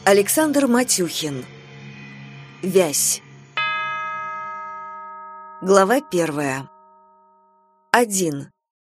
Александр Матюхин. Вязь. Глава 1. 1.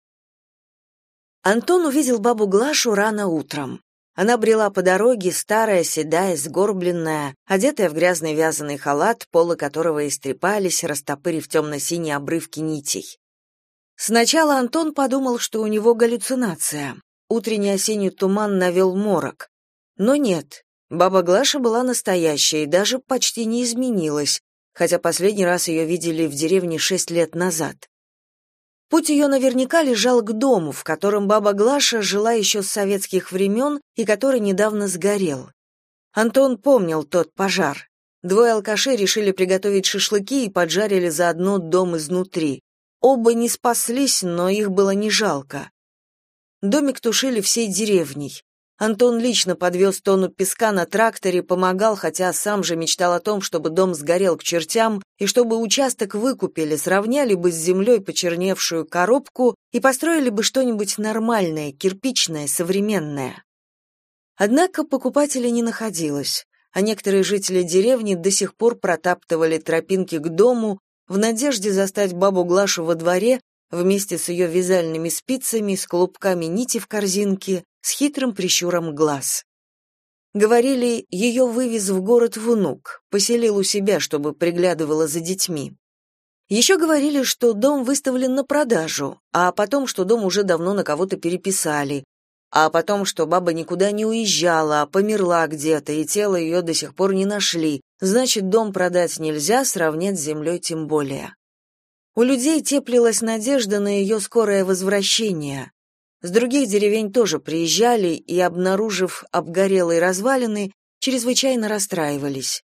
Антон увидел бабу Глашу рано утром. Она брела по дороге, старая, седая, сгорбленная, одетая в грязный вязаный халат, полы которого истрепались, растопырив темно-синие обрывки нитей. Сначала Антон подумал, что у него галлюцинация. Утренний осенний туман навел морок. Но нет. Баба Глаша была настоящая и даже почти не изменилась, хотя последний раз ее видели в деревне 6 лет назад. Путь ее наверняка лежал к дому, в котором баба Глаша жила еще с советских времен и который недавно сгорел. Антон помнил тот пожар. 2 алкашей решили приготовить шашлыки и поджарили заодно дом изнутри. Оба не спаслись, но их было не жалко. Домик тушили всей деревней. Антон лично подвез тонну песка на тракторе, помогал, хотя сам же мечтал о том, чтобы дом сгорел к чертям и чтобы участок выкупили, сравняли бы с землей почерневшую коробку и построили бы что-нибудь нормальное, кирпичное, современное. Однако покупателей не находилось, а некоторые жители деревни до сих пор протаптывали тропинки к дому в надежде застать бабу Глашу во дворе вместе с ее вязальными спицами, с клубками нити в корзинке, с хитрым прищуром глаз. Говорили, ее вывез в город внук, поселил у себя, чтобы приглядывала за детьми. Еще говорили, что дом выставлен на продажу, а потом, что дом уже давно на кого-то переписали, а потом, что баба никуда не уезжала, а померла где-то, и тело ее до сих пор не нашли, значит, дом продать нельзя, сравнять с землей тем более. У людей теплилась надежда на ее скорое возвращение. С других деревень тоже приезжали и, обнаружив обгорелые развалины, чрезвычайно расстраивались.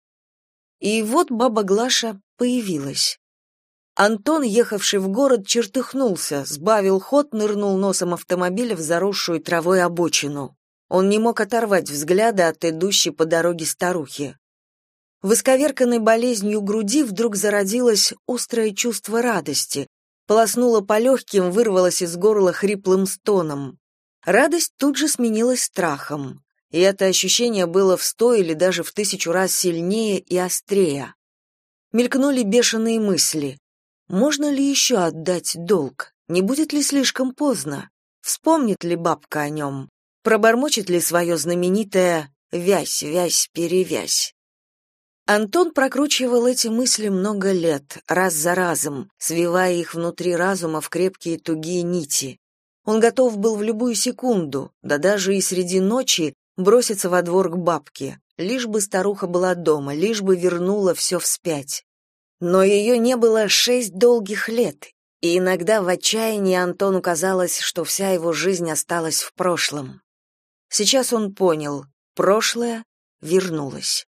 И вот баба Глаша появилась. Антон, ехавший в город, чертыхнулся, сбавил ход, нырнул носом автомобиля в заросшую травой обочину. Он не мог оторвать взгляда от идущей по дороге старухи. В исковерканной болезнью груди вдруг зародилось острое чувство радости, полоснуло по легким, вырвалось из горла хриплым стоном. Радость тут же сменилась страхом, и это ощущение было в 100 или даже в 1000 раз сильнее и острее. Мелькнули бешеные мысли. Можно ли еще отдать долг? Не будет ли слишком поздно? Вспомнит ли бабка о нем? Пробормочет ли свое знаменитое «вязь, вязь, перевязь»? Антон прокручивал эти мысли много лет, раз за разом, свивая их внутри разума в крепкие тугие нити. Он готов был в любую секунду, да даже и среди ночи, броситься во двор к бабке, лишь бы старуха была дома, лишь бы вернула все вспять. Но ее не было 6 долгих лет, и иногда в отчаянии Антону казалось, что вся его жизнь осталась в прошлом. Сейчас он понял, прошлое вернулось.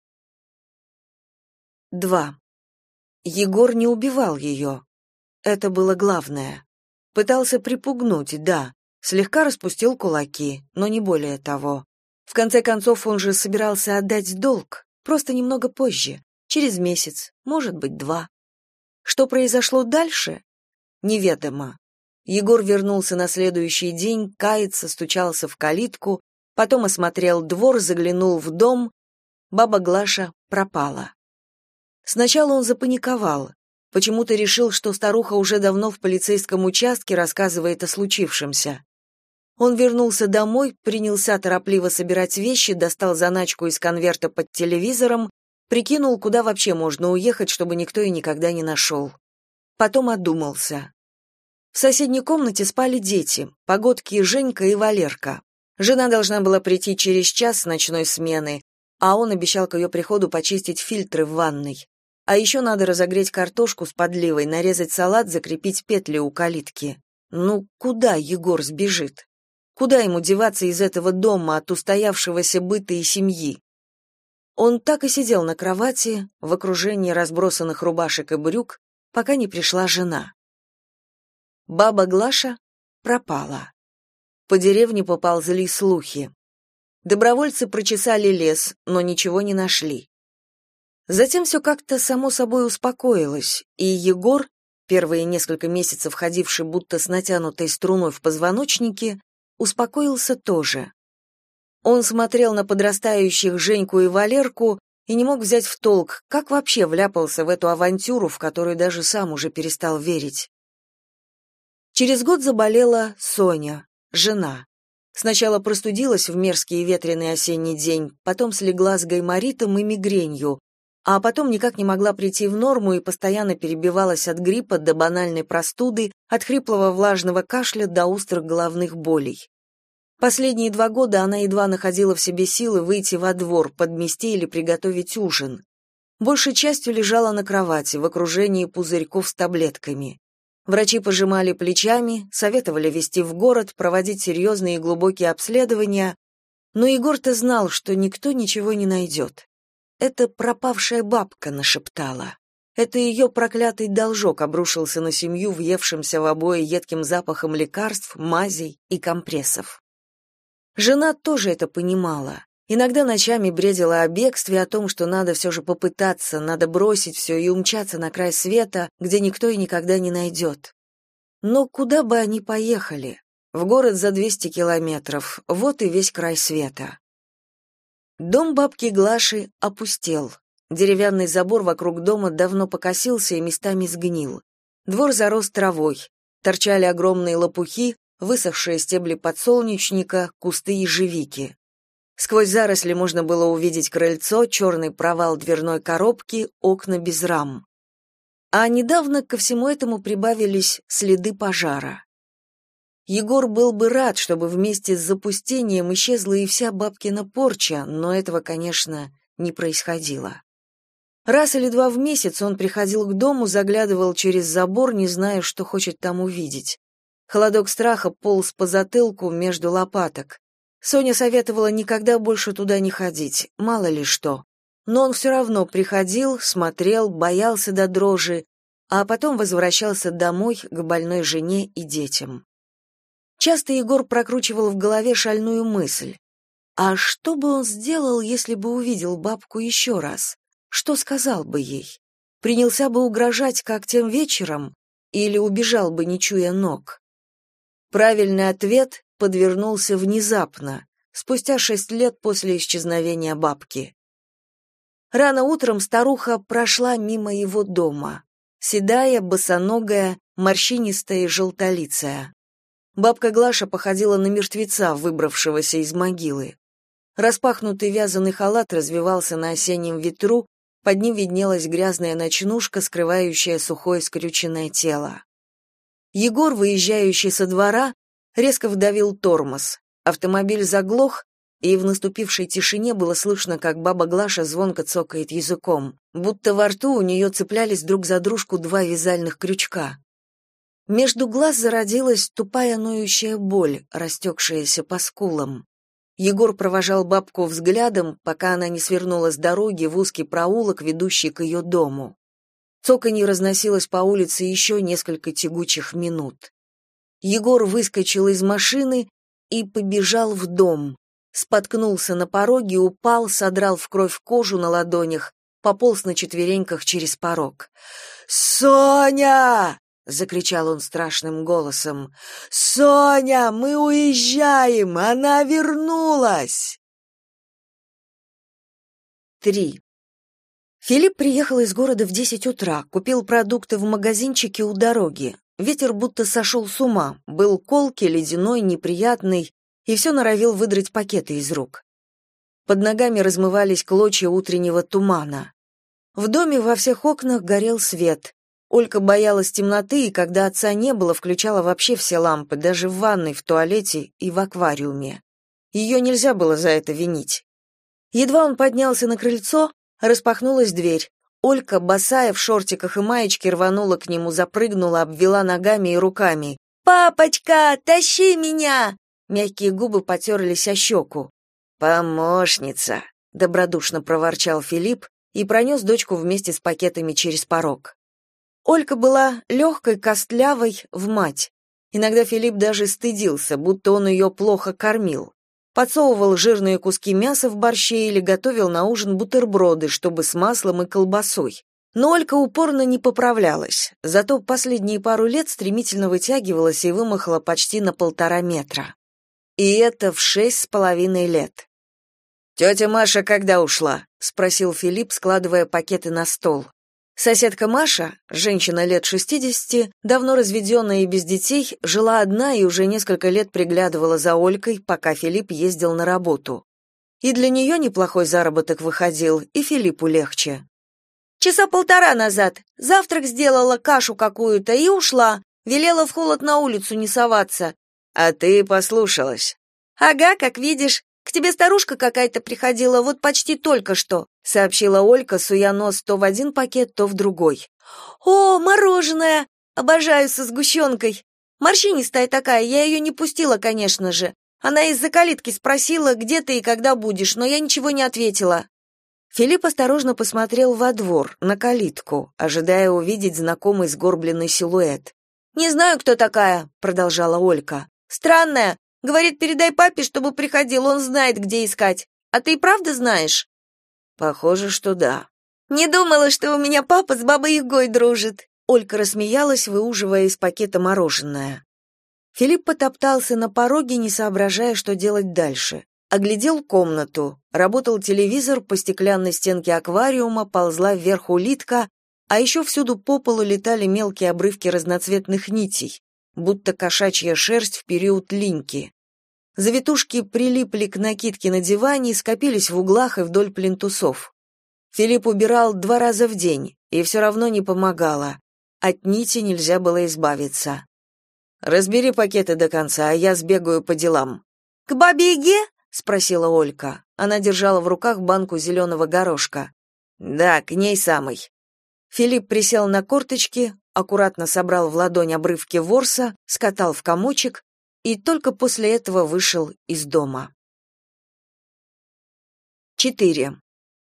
2. Егор не убивал ее. Это было главное. Пытался припугнуть, да, слегка распустил кулаки, но не более того. В конце концов, он же собирался отдать долг, просто немного позже, через месяц, может быть, 2. Что произошло дальше? Неведомо. Егор вернулся на следующий день, каяться, стучался в калитку, потом осмотрел двор, заглянул в дом. Баба Глаша пропала. Сначала он запаниковал. Почему-то решил, что старуха уже давно в полицейском участке рассказывает о случившемся. Он вернулся домой, принялся торопливо собирать вещи, достал заначку из конверта под телевизором, прикинул, куда вообще можно уехать, чтобы никто и никогда не нашел. Потом одумался. В соседней комнате спали дети, погодки Женька и Валерка. Жена должна была прийти через час с ночной смены, а он обещал к ее приходу почистить фильтры в ванной. А еще надо разогреть картошку с подливой, нарезать салат, закрепить петли у калитки. Ну, куда Егор сбежит? Куда ему деваться из этого дома, от устоявшегося быта и семьи? Он так и сидел на кровати, в окружении разбросанных рубашек и брюк, пока не пришла жена. Баба Глаша пропала. По деревне поползли слухи. Добровольцы прочесали лес, но ничего не нашли. Затем все как-то само собой успокоилось, и Егор, первые несколько месяцев ходивший будто с натянутой струной в позвоночнике, успокоился тоже. Он смотрел на подрастающих Женьку и Валерку и не мог взять в толк, как вообще вляпался в эту авантюру, в которую даже сам уже перестал верить. Через год заболела Соня, жена. Сначала простудилась в мерзкий и ветреный осенний день, потом слегла с гайморитом и мигренью, а потом никак не могла прийти в норму и постоянно перебивалась от гриппа до банальной простуды, от хриплого влажного кашля до острых головных болей. Последние 2 года она едва находила в себе силы выйти во двор, подмести или приготовить ужин. Большей частью лежала на кровати, в окружении пузырьков с таблетками. Врачи пожимали плечами, советовали везти в город, проводить серьезные и глубокие обследования, но Егор-то знал, что никто ничего не найдет. Это пропавшая бабка нашептала. Это ее проклятый должок обрушился на семью, въевшимся в обои едким запахом лекарств, мазей и компрессов. Жена тоже это понимала. Иногда ночами бредила о бегстве, о том, что надо все же попытаться, надо бросить все и умчаться на край света, где никто и никогда не найдет. Но куда бы они поехали? В город за 200 километров, вот и весь край света. Дом бабки Глаши опустел. Деревянный забор вокруг дома давно покосился и местами сгнил. Двор зарос травой. Торчали огромные лопухи, высохшие стебли подсолнечника, кусты ежевики. Сквозь заросли можно было увидеть крыльцо, черный провал дверной коробки, окна без рам. А недавно ко всему этому прибавились следы пожара. Егор был бы рад, чтобы вместе с запустением исчезла и вся бабкина порча, но этого, конечно, не происходило. Раз или 2 в месяц он приходил к дому, заглядывал через забор, не зная, что хочет там увидеть. Холодок страха полз по затылку между лопаток. Соня советовала никогда больше туда не ходить, мало ли что. Но он все равно приходил, смотрел, боялся до дрожи, а потом возвращался домой к больной жене и детям. Часто Егор прокручивал в голове шальную мысль. А что бы он сделал, если бы увидел бабку еще раз? Что сказал бы ей? Принялся бы угрожать, как тем вечером, или убежал бы, не чуя ног? Правильный ответ подвернулся внезапно, спустя 6 лет после исчезновения бабки. Рано утром старуха прошла мимо его дома. Седая, босоногая, морщинистая и желтолицая. Бабка Глаша походила на мертвеца, выбравшегося из могилы. Распахнутый вязаный халат развивался на осеннем ветру, под ним виднелась грязная ночнушка, скрывающая сухое скрюченное тело. Егор, выезжающий со двора, резко вдавил тормоз. Автомобиль заглох, и в наступившей тишине было слышно, как баба Глаша звонко цокает языком, будто во рту у нее цеплялись друг за дружку 2 вязальных крючка. Между глаз зародилась тупая ноющая боль, растекшаяся по скулам. Егор провожал бабку взглядом, пока она не свернула с дороги в узкий проулок, ведущий к ее дому. Цоканье разносилось по улице еще несколько тягучих минут. Егор выскочил из машины и побежал в дом. Споткнулся на пороге, упал, содрал в кровь кожу на ладонях, пополз на четвереньках через порог. «Соня!» — закричал он страшным голосом. «Соня, мы уезжаем! Она вернулась!» 3. Филипп приехал из города в 10 утра, купил продукты в магазинчике у дороги. Ветер будто сошел с ума, был колкий, ледяной, неприятный, и все норовил выдрать пакеты из рук. Под ногами размывались клочья утреннего тумана. В доме во всех окнах горел свет. Олька боялась темноты, и когда отца не было, включала вообще все лампы, даже в ванной, в туалете и в аквариуме. Ее нельзя было за это винить. Едва он поднялся на крыльцо, распахнулась дверь. Олька, босая, в шортиках и маечке, рванула к нему, запрыгнула, обвела ногами и руками. «Папочка, тащи меня!» Мягкие губы потерлись о щеку. «Помощница!» — добродушно проворчал Филипп и пронес дочку вместе с пакетами через порог. Олька была легкой, костлявой, в мать. Иногда Филипп даже стыдился, будто он ее плохо кормил. Подсовывал жирные куски мяса в борще или готовил на ужин бутерброды, чтобы с маслом и колбасой. Но Олька упорно не поправлялась, зато последние пару лет стремительно вытягивалась и вымахала почти на 1,5 метра. И это в 6,5 лет. «Тетя Маша когда ушла?» — спросил Филипп, складывая пакеты на стол. Соседка Маша, женщина лет 60, давно разведенная и без детей, жила одна и уже несколько лет приглядывала за Олькой, пока Филипп ездил на работу. И для нее неплохой заработок выходил, и Филиппу легче. «Часа полтора назад. Завтрак сделала, кашу какую-то и ушла. Велела в холод на улицу не соваться». «А ты послушалась?» «Ага, как видишь. К тебе старушка какая-то приходила вот почти только что», сообщила Олька, суя нос то в один пакет, то в другой. «О, мороженое! Обожаю со сгущенкой. Морщинистая такая, я ее не пустила, конечно же. Она из-за калитки спросила, где ты и когда будешь, но я ничего не ответила». Филипп осторожно посмотрел во двор, на калитку, ожидая увидеть знакомый сгорбленный силуэт. «Не знаю, кто такая», — продолжала Олька. «Странная. Говорит, передай папе, чтобы приходил, он знает, где искать. А ты и правда знаешь?» «Похоже, что да». «Не думала, что у меня папа с бабой Ягой дружит». Олька рассмеялась, выуживая из пакета мороженое. Филипп потоптался на пороге, не соображая, что делать дальше. Оглядел комнату. Работал телевизор, по стеклянной стенке аквариума ползла вверх улитка, а еще всюду по полу летали мелкие обрывки разноцветных нитей, будто кошачья шерсть в период линьки. Завитушки прилипли к накидке на диване, скопились в углах и вдоль плинтусов. Филипп убирал 2 раза в день, и все равно не помогало. От нити нельзя было избавиться. «Разбери пакеты до конца, а я сбегаю по делам». «К бабе Яге?» — спросила Олька. Она держала в руках банку зеленого горошка. «Да, к ней самой». Филипп присел на корточки, аккуратно собрал в ладонь обрывки ворса, скатал в комочек и только после этого вышел из дома. 4.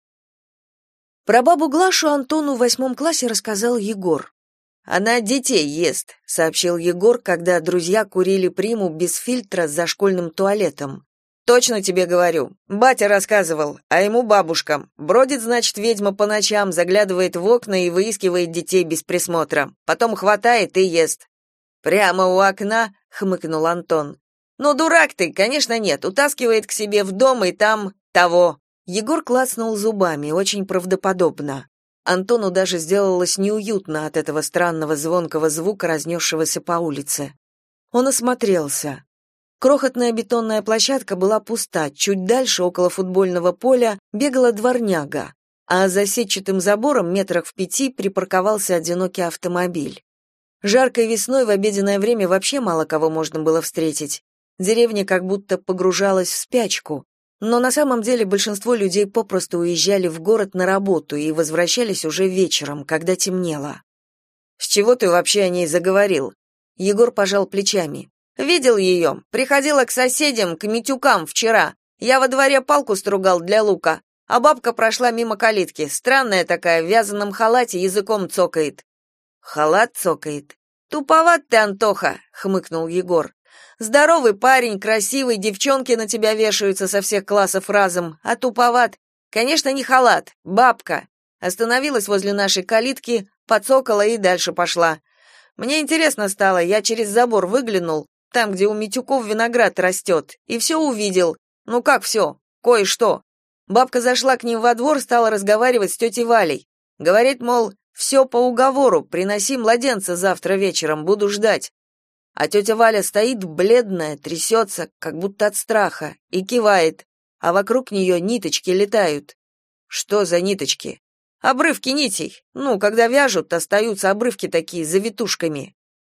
Про бабу Глашу Антону в 8 классе рассказал Егор. «Она детей ест», — сообщил Егор, когда друзья курили приму без фильтра за школьным туалетом. «Точно тебе говорю. Батя рассказывал, а ему бабушка. Бродит, значит, ведьма по ночам, заглядывает в окна и выискивает детей без присмотра. Потом хватает и ест». «Прямо у окна?» — хмыкнул Антон. «Ну, дурак ты, конечно, нет. Утаскивает к себе в дом и там того». Егор клацнул зубами, очень правдоподобно. Антону даже сделалось неуютно от этого странного звонкого звука, разнесшегося по улице. Он осмотрелся. Крохотная бетонная площадка была пуста, чуть дальше, около футбольного поля, бегала дворняга, а за сетчатым забором метрах в 5 припарковался одинокий автомобиль. Жаркой весной в обеденное время вообще мало кого можно было встретить. Деревня как будто погружалась в спячку, но на самом деле большинство людей попросту уезжали в город на работу и возвращались уже вечером, когда темнело. «С чего ты вообще о ней заговорил?» Егор пожал плечами. «Видел ее. Приходила к соседям, к Митюкам вчера. Я во дворе палку стругал для лука, а бабка прошла мимо калитки. Странная такая, в вязаном халате, языком цокает». «Халат цокает?» «Туповат ты, Антоха», — хмыкнул Егор. «Здоровый парень, красивый, девчонки на тебя вешаются со всех классов разом, а туповат. Конечно, не халат, бабка. Остановилась возле нашей калитки, подцокала и дальше пошла. Мне интересно стало, я через забор выглянул, там, где у Митюков виноград растет, и все увидел. Ну как все? Кое-что. Бабка зашла к ним во двор, стала разговаривать с тетей Валей. Говорит, мол, все по уговору, приноси младенца завтра вечером, буду ждать. А тетя Валя стоит бледная, трясется, как будто от страха, и кивает, а вокруг нее ниточки летают. Что за ниточки? Обрывки нитей. Ну, когда вяжут, остаются обрывки такие, с завитушками.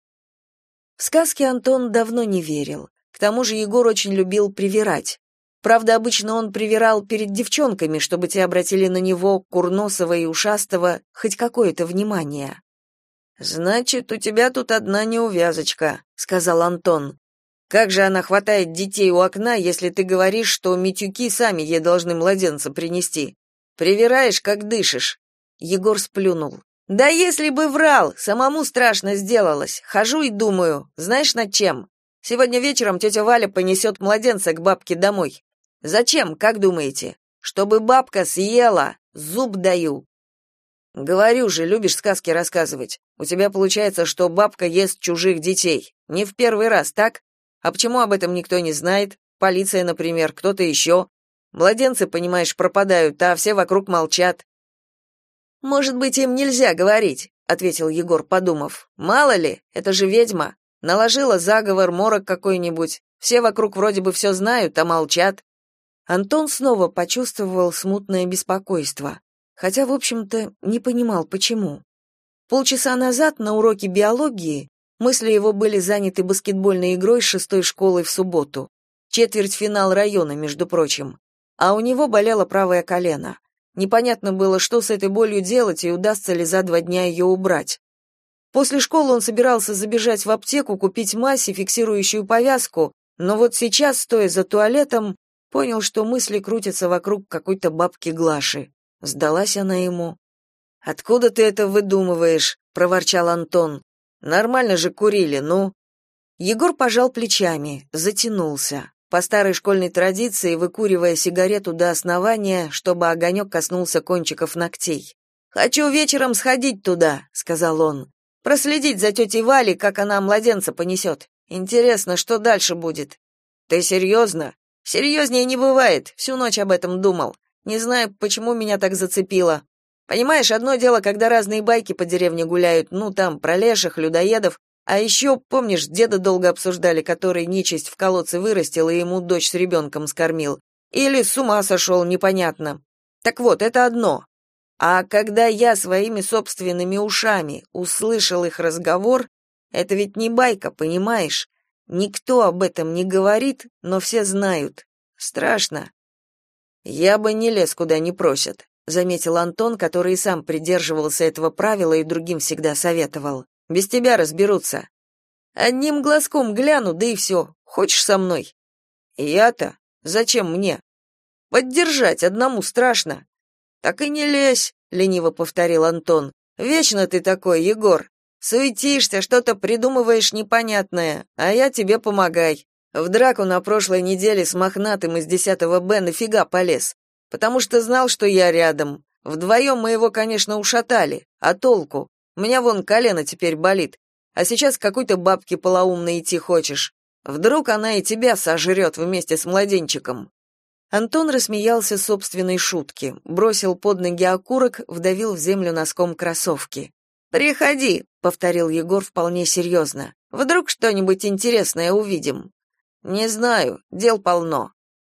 В сказки Антон давно не верил. К тому же Егор очень любил привирать. Правда, обычно он привирал перед девчонками, чтобы те обратили на него, Курносова и Ушастого, хоть какое-то внимание. «Значит, у тебя тут одна неувязочка», — сказал Антон. «Как же она хватает детей у окна, если ты говоришь, что Митюки сами ей должны младенца принести? Привираешь, как дышишь». Егор сплюнул. «Да если бы врал, самому страшно сделалось. Хожу и думаю, знаешь над чем? Сегодня вечером тетя Валя понесет младенца к бабке домой. Зачем, как думаете? Чтобы бабка съела, зуб даю». «Говорю же, любишь сказки рассказывать. У тебя получается, что бабка ест чужих детей. Не в первый раз, так? А почему об этом никто не знает? Полиция, например, кто-то еще? Младенцы, понимаешь, пропадают, а все вокруг молчат. Может быть, им нельзя говорить, ответил Егор, подумав. Мало ли, это же ведьма. Наложила заговор, морок какой-нибудь. Все вокруг вроде бы все знают, а молчат. Антон снова почувствовал смутное беспокойство, хотя, в общем-то, не понимал, почему. Полчаса назад на уроке биологии мысли его были заняты баскетбольной игрой с 6-й школой в субботу. Четвертьфинал района, между прочим. А у него болело правое колено. Непонятно было, что с этой болью делать и удастся ли за 2 дня ее убрать. После школы он собирался забежать в аптеку, купить мазь и фиксирующую повязку, но вот сейчас, стоя за туалетом, понял, что мысли крутятся вокруг какой-то бабки Глаши. Сдалась она ему. «Откуда ты это выдумываешь?» — проворчал Антон. «Нормально же курили, ну». Егор пожал плечами, затянулся, по старой школьной традиции выкуривая сигарету до основания, чтобы огонек коснулся кончиков ногтей. «Хочу вечером сходить туда», — сказал он. «Проследить за тетей Валей, как она младенца понесет. Интересно, что дальше будет». «Ты серьезно?» «Серьезнее не бывает, всю ночь об этом думал. Не знаю, почему меня так зацепило. Понимаешь, одно дело, когда разные байки по деревне гуляют, ну там, про леших, людоедов, а еще, помнишь, деда долго обсуждали, который нечисть в колодце вырастил и ему дочь с ребенком скормил. Или с ума сошел, непонятно. Так вот, это одно. А когда я своими собственными ушами услышал их разговор, это ведь не байка, понимаешь? Никто об этом не говорит, но все знают. Страшно. Я бы не лез, куда не просят, заметил Антон, который и сам придерживался этого правила и другим всегда советовал. Без тебя разберутся. Одним глазком гляну, да и все. Хочешь со мной? Я-то? Зачем мне? Поддержать одному страшно. Так и не лезь, лениво повторил Антон. Вечно ты такой, Егор. Суетишься, что-то придумываешь непонятное, а я тебе помогай. В драку на прошлой неделе с мохнатым из 10-го Б нафига полез? Потому что знал, что я рядом. Вдвоем мы его, конечно, ушатали. А толку? У меня вон колено теперь болит. А сейчас к какой-то бабке полоумной идти хочешь. Вдруг она и тебя сожрет вместе с младенчиком. Антон рассмеялся собственной шутке, бросил под ноги окурок, вдавил в землю носком кроссовки. «Приходи», — повторил Егор вполне серьезно. «Вдруг что-нибудь интересное увидим?» «Не знаю, дел полно».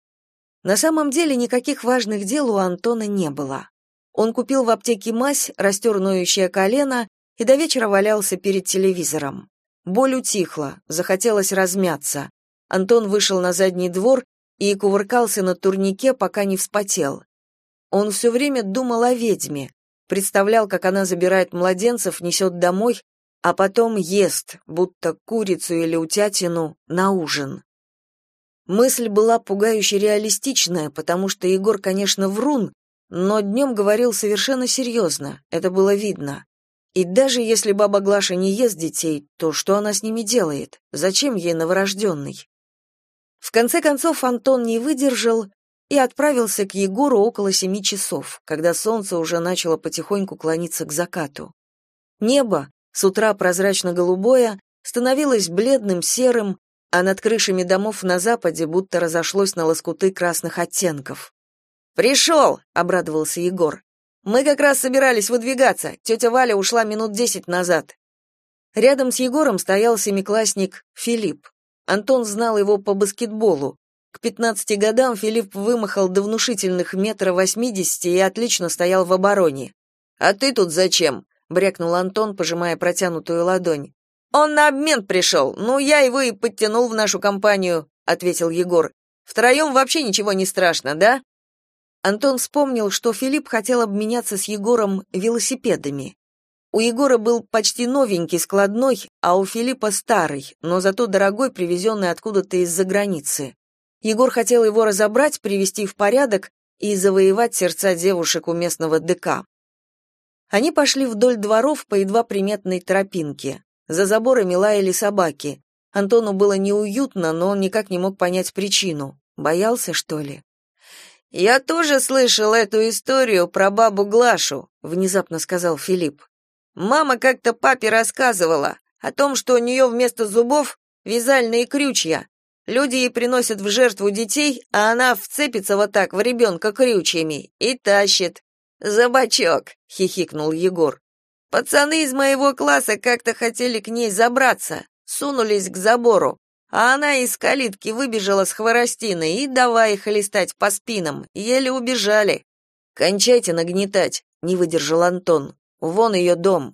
На самом деле никаких важных дел у Антона не было. Он купил в аптеке мазь, растер ноющее колено и до вечера валялся перед телевизором. Боль утихла, захотелось размяться. Антон вышел на задний двор и кувыркался на турнике, пока не вспотел. Он все время думал о ведьме, представлял, как она забирает младенцев, несет домой, а потом ест, будто курицу или утятину, на ужин. Мысль была пугающе реалистичная, потому что Егор, конечно, врун, но днем говорил совершенно серьезно, это было видно. И даже если баба Глаша не ест детей, то что она с ними делает? Зачем ей новорожденный? В конце концов Антон не выдержал и отправился к Егору около 7 часов, когда солнце уже начало потихоньку клониться к закату. Небо, с утра прозрачно-голубое, становилось бледным серым, а над крышами домов на западе будто разошлось на лоскуты красных оттенков. «Пришел!» — обрадовался Егор. «Мы как раз собирались выдвигаться. Тетя Валя ушла минут 10 назад». Рядом с Егором стоял семиклассник Филипп. Антон знал его по баскетболу. К 15 годам Филипп вымахал до внушительных 1,80 м и отлично стоял в обороне. «А ты тут зачем?» — брякнул Антон, пожимая протянутую ладонь. «Он на обмен пришел. Ну, я его и подтянул в нашу компанию», — ответил Егор. «Втроем вообще ничего не страшно, да?» Антон вспомнил, что Филипп хотел обменяться с Егором велосипедами. У Егора был почти новенький складной, а у Филиппа старый, но зато дорогой, привезенный откуда-то из-за границы. Егор хотел его разобрать, привести в порядок и завоевать сердца девушек у местного ДК. Они пошли вдоль дворов по едва приметной тропинке. За заборами лаяли собаки. Антону было неуютно, но он никак не мог понять причину. Боялся, что ли? «Я тоже слышал эту историю про бабу Глашу», — внезапно сказал Филипп. «Мама как-то папе рассказывала о том, что у нее вместо зубов вязальные крючья. Люди ей приносят в жертву детей, а она вцепится вот так в ребенка крючьями и тащит. «За бочок», — хихикнул Егор. «Пацаны из моего класса как-то хотели к ней забраться, сунулись к забору, а она из калитки выбежала с хворостиной и давай их листать по спинам, еле убежали». «Кончайте нагнетать», — не выдержал Антон. «Вон ее дом».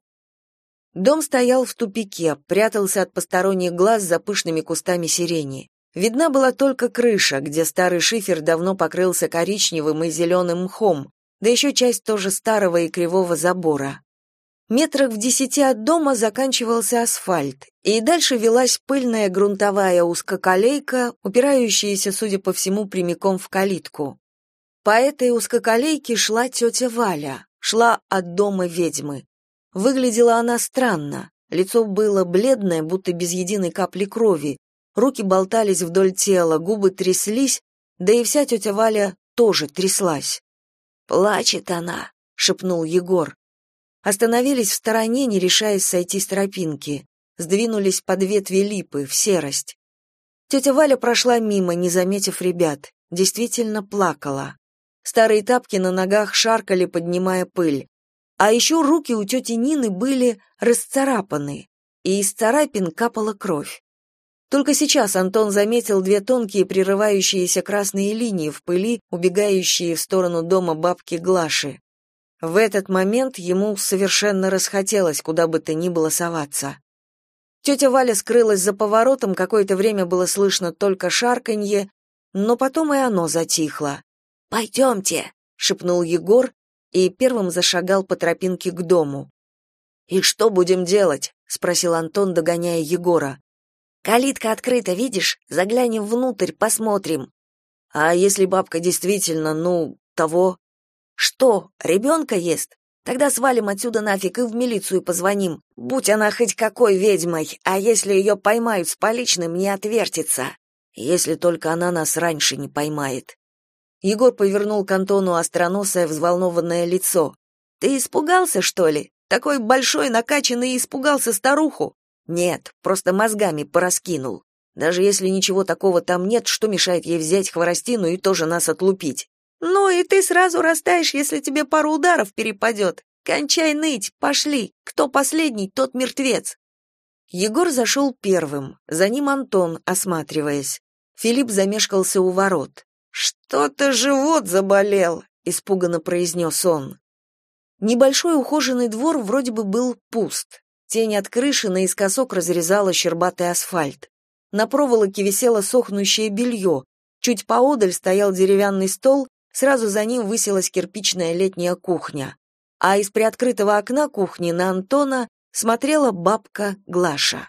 Дом стоял в тупике, прятался от посторонних глаз за пышными кустами сирени. Видна была только крыша, где старый шифер давно покрылся коричневым и зеленым мхом, да еще часть тоже старого и кривого забора. Метрах в 10 от дома заканчивался асфальт, и дальше велась пыльная грунтовая узкоколейка, упирающаяся, судя по всему, прямиком в калитку. По этой узкоколейке шла тетя Валя, шла от дома ведьмы. Выглядела она странно, лицо было бледное, будто без единой капли крови, руки болтались вдоль тела, губы тряслись, да и вся тетя Валя тоже тряслась. «Плачет она», — шепнул Егор. Остановились в стороне, не решаясь сойти с тропинки. Сдвинулись под ветви липы, в серость. Тетя Валя прошла мимо, не заметив ребят. Действительно плакала. Старые тапки на ногах шаркали, поднимая пыль. А еще руки у тети Нины были расцарапаны, и из царапин капала кровь. Только сейчас Антон заметил две тонкие прерывающиеся красные линии в пыли, убегающие в сторону дома бабки Глаши. В этот момент ему совершенно расхотелось куда бы то ни было соваться. Тетя Валя скрылась за поворотом, какое-то время было слышно только шарканье, но потом и оно затихло. «Пойдемте», — шепнул Егор и первым зашагал по тропинке к дому. «И что будем делать?» — спросил Антон, догоняя Егора. «Калитка открыта, видишь? Заглянем внутрь, посмотрим». «А если бабка действительно, того?» «Что, ребенка ест? Тогда свалим отсюда нафиг и в милицию позвоним. Будь она хоть какой ведьмой, а если ее поймают с поличным, не отвертится. Если только она нас раньше не поймает». Егор повернул к Антону остроносое взволнованное лицо. «Ты испугался, что ли? Такой большой, накачанный, испугался старуху?» «Нет, просто мозгами пораскинул. Даже если ничего такого там нет, что мешает ей взять хворостину и тоже нас отлупить?» «Ну и ты сразу растаешь, если тебе пару ударов перепадет. Кончай ныть, пошли. Кто последний, тот мертвец». Егор зашел первым, за ним Антон, осматриваясь. Филипп замешкался у ворот. «Что-то живот заболел», — испуганно произнес он. Небольшой ухоженный двор вроде бы был пуст. Тень от крыши наискосок разрезала щербатый асфальт. На проволоке висело сохнущее белье. Чуть поодаль стоял деревянный стол, сразу за ним высилась кирпичная летняя кухня. А из приоткрытого окна кухни на Антона смотрела бабка Глаша.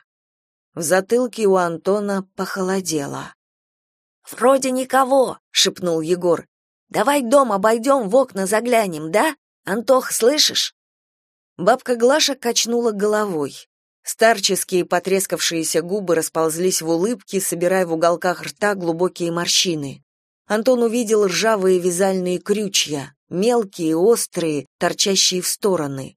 В затылке у Антона похолодело. «Вроде никого», — шепнул Егор. «Давай дом обойдем, в окна заглянем, да? Антох, слышишь?» Бабка Глаша качнула головой. Старческие потрескавшиеся губы расползлись в улыбке, собирая в уголках рта глубокие морщины. Антон увидел ржавые вязальные крючья, мелкие, острые, торчащие в стороны.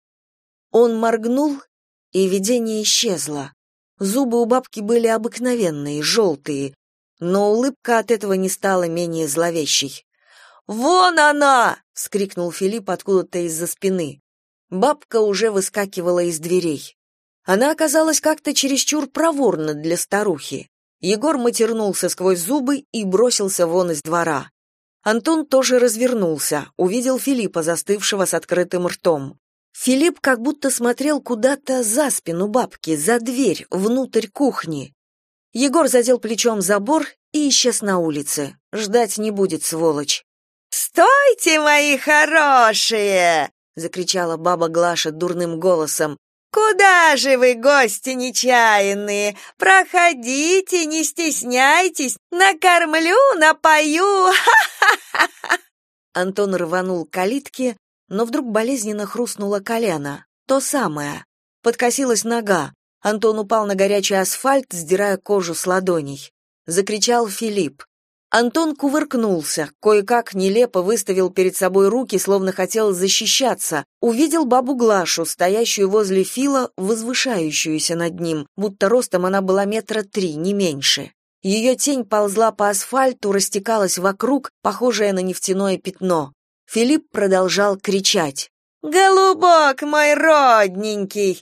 Он моргнул, и видение исчезло. Зубы у бабки были обыкновенные, желтые, но улыбка от этого не стала менее зловещей. «Вон она!» — вскрикнул Филипп откуда-то из-за спины. Бабка уже выскакивала из дверей. Она оказалась как-то чересчур проворна для старухи. Егор матернулся сквозь зубы и бросился вон из двора. Антон тоже развернулся, увидел Филиппа, застывшего с открытым ртом. Филипп как будто смотрел куда-то за спину бабки, за дверь, внутрь кухни. Егор задел плечом забор и исчез на улице. Ждать не будет, сволочь. «Стойте, мои хорошие!» — закричала баба Глаша дурным голосом. «Куда же вы, гости нечаянные? Проходите, не стесняйтесь, накормлю, напою! Ха-ха-ха!» Антон рванул к калитке, но вдруг болезненно хрустнуло колено. То самое. Подкосилась нога. Антон упал на горячий асфальт, сдирая кожу с ладоней. Закричал Филипп. Антон кувыркнулся, кое-как нелепо выставил перед собой руки, словно хотел защищаться. Увидел бабу Глашу, стоящую возле Фила, возвышающуюся над ним, будто ростом она была 3 метра, не меньше. Ее тень ползла по асфальту, растекалась вокруг, похожая на нефтяное пятно. Филипп продолжал кричать. «Голубок мой родненький!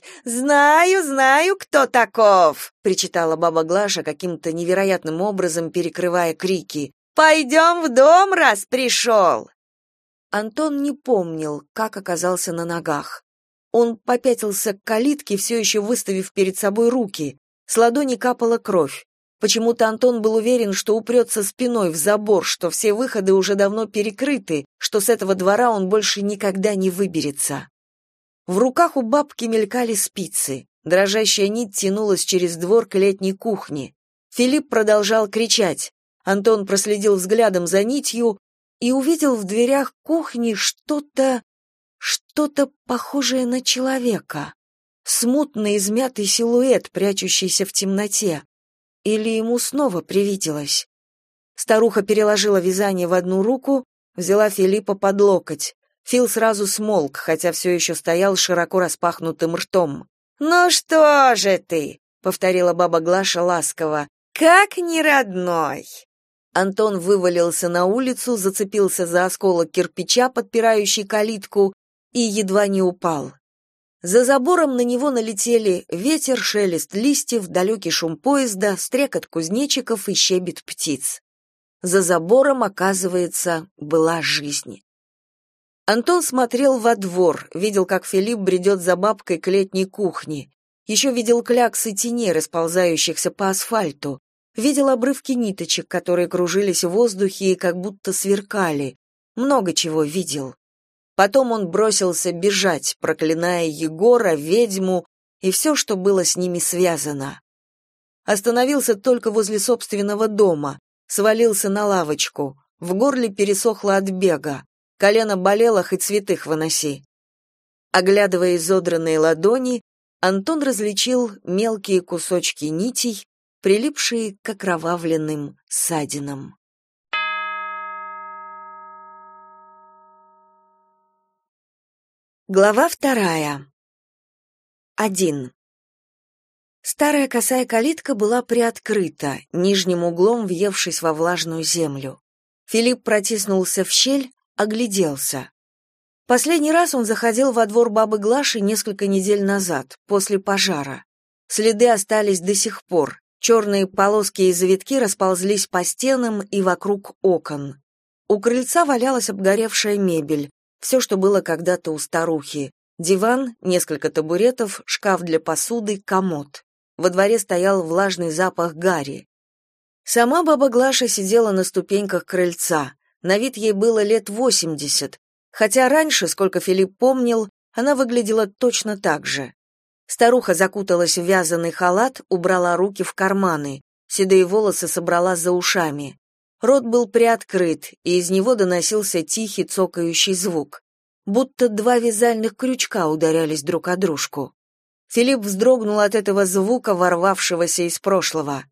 Знаю, кто таков!» — причитала баба Глаша каким-то невероятным образом, перекрывая крики. «Пойдем в дом, раз пришел!» Антон не помнил, как оказался на ногах. Он попятился к калитке, все еще выставив перед собой руки. С ладони капала кровь. Почему-то Антон был уверен, что упрется спиной в забор, что все выходы уже давно перекрыты, что с этого двора он больше никогда не выберется. В руках у бабки мелькали спицы. Дрожащая нить тянулась через двор к летней кухне. Филипп продолжал кричать. Антон проследил взглядом за нитью и увидел в дверях кухни что-то похожее на человека. Смутный измятый силуэт, прячущийся в темноте. Или ему снова привиделось? Старуха переложила вязание в одну руку, взяла Филиппа под локоть. Фил сразу смолк, хотя все еще стоял широко распахнутым ртом. «Ну что же ты?» — повторила баба Глаша ласково. «Как не родной!» Антон вывалился на улицу, зацепился за осколок кирпича, подпирающий калитку, и едва не упал. За забором на него налетели ветер, шелест листьев, далекий шум поезда, стрекот кузнечиков и щебет птиц. За забором, оказывается, была жизнь. Антон смотрел во двор, видел, как Филипп бредет за бабкой к летней кухне. Еще видел кляксы теней, расползающихся по асфальту. Видел обрывки ниточек, которые кружились в воздухе и как будто сверкали. Много чего видел. Потом он бросился бежать, проклиная Егора, ведьму и все, что было с ними связано. Остановился только возле собственного дома, свалился на лавочку, в горле пересохло от бега, колено болело, хоть святых выноси. Оглядывая изодранные ладони, Антон различил мелкие кусочки нитей, прилипшие к окровавленным ссадинам. Глава 2. 1. Старая косая калитка была приоткрыта, нижним углом въевшись во влажную землю. Филипп протиснулся в щель, огляделся. Последний раз он заходил во двор бабы Глаши несколько недель назад, после пожара. Следы остались до сих пор. Черные полоски и завитки расползлись по стенам и вокруг окон. У крыльца валялась обгоревшая мебель. Все, что было когда-то у старухи. Диван, несколько табуретов, шкаф для посуды, комод. Во дворе стоял влажный запах гари. Сама баба Глаша сидела на ступеньках крыльца. На вид ей было лет 80, хотя раньше, сколько Филипп помнил, она выглядела точно так же. Старуха закуталась в вязаный халат, убрала руки в карманы, седые волосы собрала за ушами. Рот был приоткрыт, и из него доносился тихий цокающий звук, будто два вязальных крючка ударялись друг о дружку. Филипп вздрогнул от этого звука, ворвавшегося из прошлого.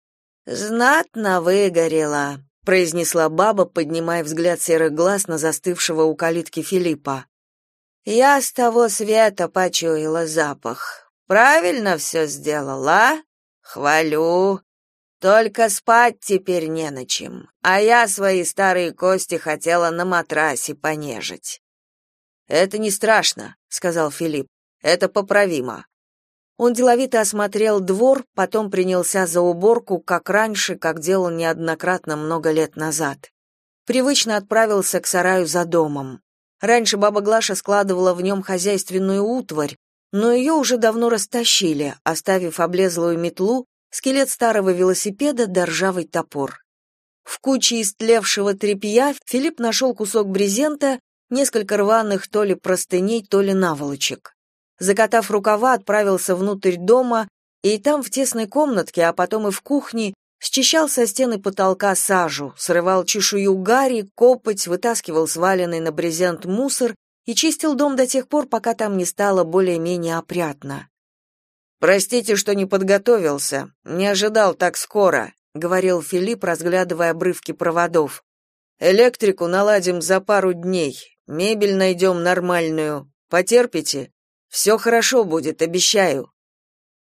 «Знатно выгорела», — произнесла баба, поднимая взгляд серых глаз на застывшего у калитки Филиппа. «Я с того света почуяла запах. Правильно все сделала? Хвалю. Только спать теперь не на чем, а я свои старые кости хотела на матрасе понежить». «Это не страшно», — сказал Филипп. «Это поправимо». Он деловито осмотрел двор, потом принялся за уборку, как раньше, как делал неоднократно много лет назад. Привычно отправился к сараю за домом. Раньше баба Глаша складывала в нем хозяйственную утварь, но ее уже давно растащили, оставив облезлую метлу, скелет старого велосипеда да ржавый топор. В куче истлевшего тряпья Филипп нашел кусок брезента, несколько рваных то ли простыней, то ли наволочек. Закатав рукава, отправился внутрь дома, и там в тесной комнатке, а потом и в кухне, счищал со стены потолка сажу, срывал чешую гари, копоть, вытаскивал сваленный на брезент мусор и чистил дом до тех пор, пока там не стало более-менее опрятно. «Простите, что не подготовился, не ожидал так скоро», — говорил Филипп, разглядывая обрывки проводов. «Электрику наладим за пару дней, мебель найдем нормальную. Потерпите? Все хорошо будет, обещаю».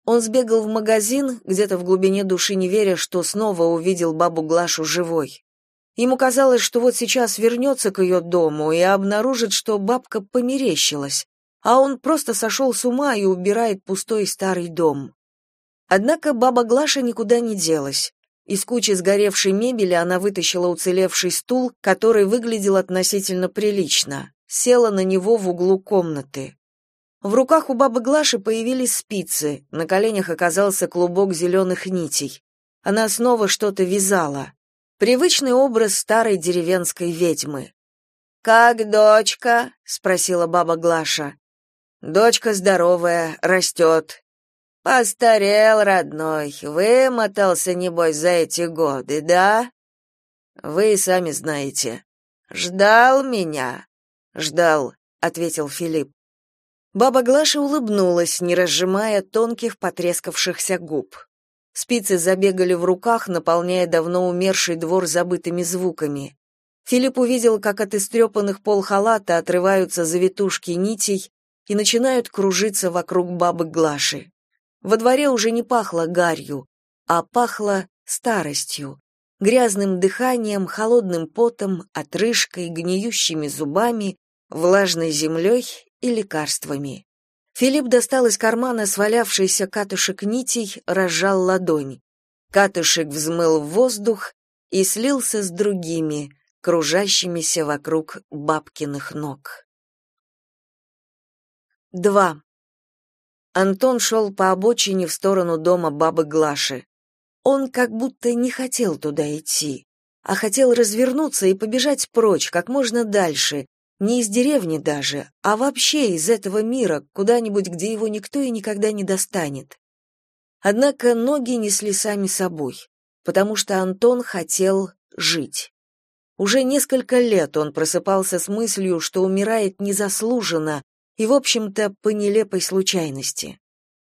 Он сбегал в магазин, где-то в глубине души не веря, что снова увидел бабу Глашу живой. Ему казалось, что вот сейчас вернется к ее дому и обнаружит, что бабка померещилась, а он просто сошел с ума и убирает пустой старый дом. Однако баба Глаша никуда не делась. Из кучи сгоревшей мебели она вытащила уцелевший стул, который выглядел относительно прилично, села на него в углу комнаты. В руках у бабы Глаши появились спицы, на коленях оказался клубок зеленых нитей. Она снова что-то вязала. Привычный образ старой деревенской ведьмы. «Как дочка?» — спросила баба Глаша. «Дочка здоровая, растет». «Постарел, родной, вымотался, небось, за эти годы, да?» «Вы сами знаете». «Ждал меня?» «Ждал», — ответил Филипп. Баба Глаша улыбнулась, не разжимая тонких потрескавшихся губ. Спицы забегали в руках, наполняя давно умерший двор забытыми звуками. Филипп увидел, как от истрепанных пол халата отрываются завитушки нитей и начинают кружиться вокруг бабы Глаши. Во дворе уже не пахло гарью, а пахло старостью, грязным дыханием, холодным потом, отрыжкой, гниющими зубами, влажной землей и лекарствами. Филипп достал из кармана свалявшийся катышек нитей, разжал ладонь. Катышек взмыл в воздух и слился с другими, кружащимися вокруг бабкиных ног. 2. Антон шел по обочине в сторону дома бабы Глаши. Он как будто не хотел туда идти, а хотел развернуться и побежать прочь, как можно дальше, не из деревни даже, а вообще из этого мира, куда-нибудь, где его никто и никогда не достанет. Однако ноги несли сами собой, потому что Антон хотел жить. Уже несколько лет он просыпался с мыслью, что умирает незаслуженно и, в общем-то, по нелепой случайности.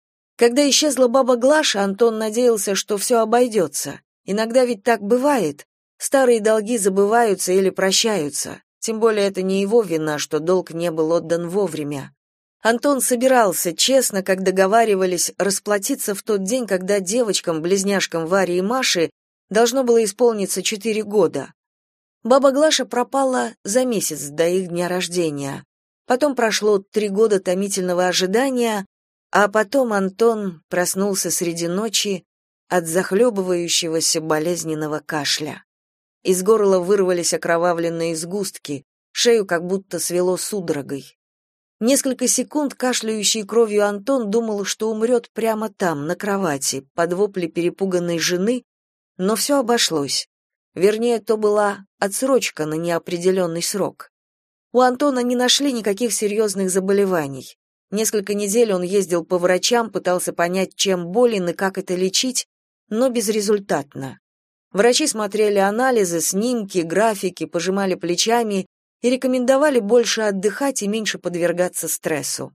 Когда исчезла баба Глаша, Антон надеялся, что все обойдется. Иногда ведь так бывает. Старые долги забываются или прощаются. Тем более это не его вина, что долг не был отдан вовремя. Антон собирался, честно, как договаривались, расплатиться в тот день, когда девочкам, близняшкам Варе и Маше, должно было исполниться 4 года. Баба Глаша пропала за месяц до их дня рождения. Потом прошло 3 года томительного ожидания, а потом Антон проснулся среди ночи от захлебывающегося болезненного кашля. Из горла вырвались окровавленные сгустки, шею как будто свело судорогой. Несколько секунд кашляющий кровью Антон думал, что умрет прямо там, на кровати, под вопли перепуганной жены, но все обошлось. Вернее, то была отсрочка на неопределенный срок. У Антона не нашли никаких серьезных заболеваний. Несколько недель он ездил по врачам, пытался понять, чем болен и как это лечить, но безрезультатно. Врачи смотрели анализы, снимки, графики, пожимали плечами и рекомендовали больше отдыхать и меньше подвергаться стрессу.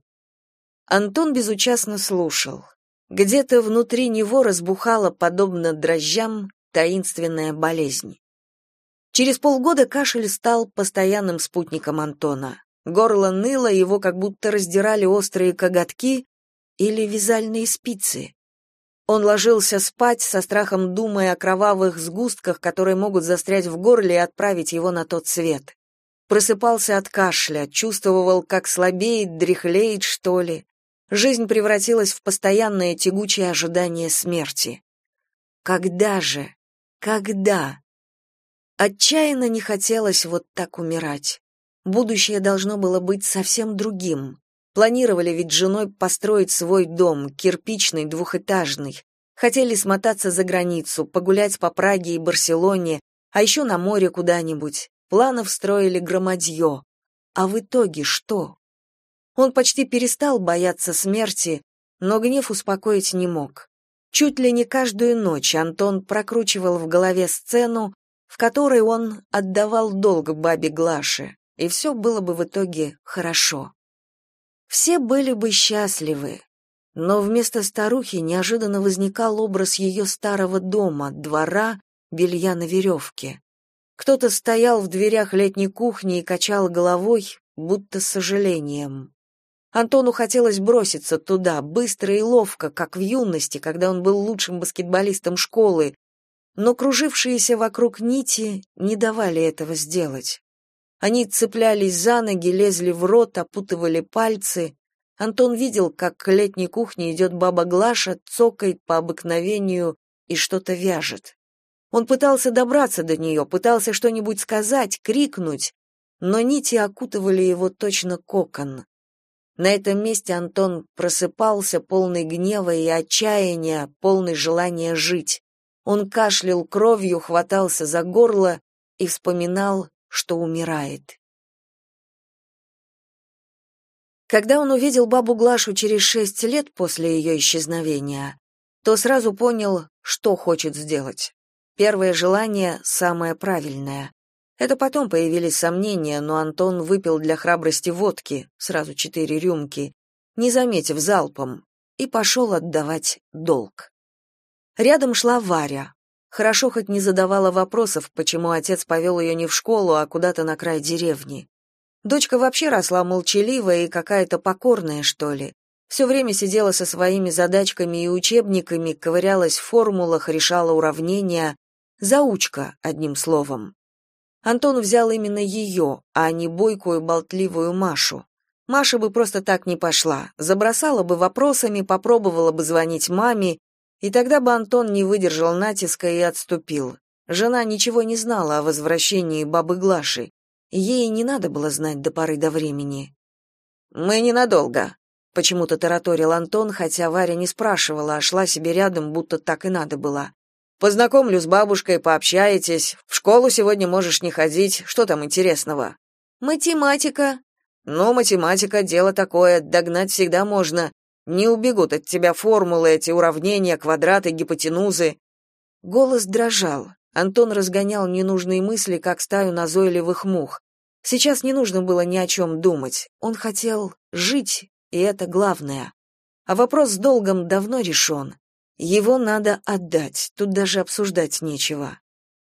Антон безучастно слушал. Где-то внутри него разбухала, подобно дрожжам, таинственная болезнь. Через полгода кашель стал постоянным спутником Антона. Горло ныло, его как будто раздирали острые коготки или вязальные спицы. Он ложился спать, со страхом думая о кровавых сгустках, которые могут застрять в горле и отправить его на тот свет. Просыпался от кашля, чувствовал, как слабеет, дряхлеет, что ли. Жизнь превратилась в постоянное тягучее ожидание смерти. Когда же? Когда? Отчаянно не хотелось вот так умирать. Будущее должно было быть совсем другим. Планировали ведь с женой построить свой дом, кирпичный, двухэтажный. Хотели смотаться за границу, погулять по Праге и Барселоне, а еще на море куда-нибудь. Планов строили громадье. А в итоге что? Он почти перестал бояться смерти, но гнев успокоить не мог. Чуть ли не каждую ночь Антон прокручивал в голове сцену, в которой он отдавал долг бабе Глаше, и все было бы в итоге хорошо. Все были бы счастливы, но вместо старухи неожиданно возникал образ ее старого дома, двора, белья на веревке. Кто-то стоял в дверях летней кухни и качал головой, будто с сожалением. Антону хотелось броситься туда, быстро и ловко, как в юности, когда он был лучшим баскетболистом школы, но кружившиеся вокруг нити не давали этого сделать. Они цеплялись за ноги, лезли в рот, опутывали пальцы. Антон видел, как к летней кухне идет баба Глаша, цокает по обыкновению и что-то вяжет. Он пытался добраться до нее, пытался что-нибудь сказать, крикнуть, но нити окутывали его точно кокон. На этом месте Антон просыпался, полный гнева и отчаяния, полный желания жить. Он кашлял кровью, хватался за горло и вспоминал, что умирает. Когда он увидел бабу Глашу через 6 лет после ее исчезновения, то сразу понял, что хочет сделать. Первое желание самое правильное. Это потом появились сомнения, но Антон выпил для храбрости водки, сразу 4 рюмки, не заметив залпом, и пошел отдавать долг. Рядом шла Варя. Хорошо хоть не задавала вопросов, почему отец повел ее не в школу, а куда-то на край деревни. Дочка вообще росла молчаливая и какая-то покорная, что ли. Все время сидела со своими задачками и учебниками, ковырялась в формулах, решала уравнения. Заучка, одним словом. Антон взял именно ее, а не бойкую, болтливую Машу. Маша бы просто так не пошла, забросала бы вопросами, попробовала бы звонить маме, и тогда бы Антон не выдержал натиска и отступил. Жена ничего не знала о возвращении бабы Глаши, и ей не надо было знать до поры до времени. «Мы ненадолго», — почему-то тараторил Антон, хотя Варя не спрашивала, а шла себе рядом, будто так и надо было. «Познакомлю с бабушкой, пообщаетесь. В школу сегодня можешь не ходить. Что там интересного?» «Математика». «Ну, математика — дело такое, догнать всегда можно. Не убегут от тебя формулы, эти уравнения, квадраты, гипотенузы». Голос дрожал. Антон разгонял ненужные мысли, как стаю назойливых мух. Сейчас не нужно было ни о чем думать. Он хотел жить, и это главное. А вопрос с долгом давно решен. Его надо отдать, тут даже обсуждать нечего.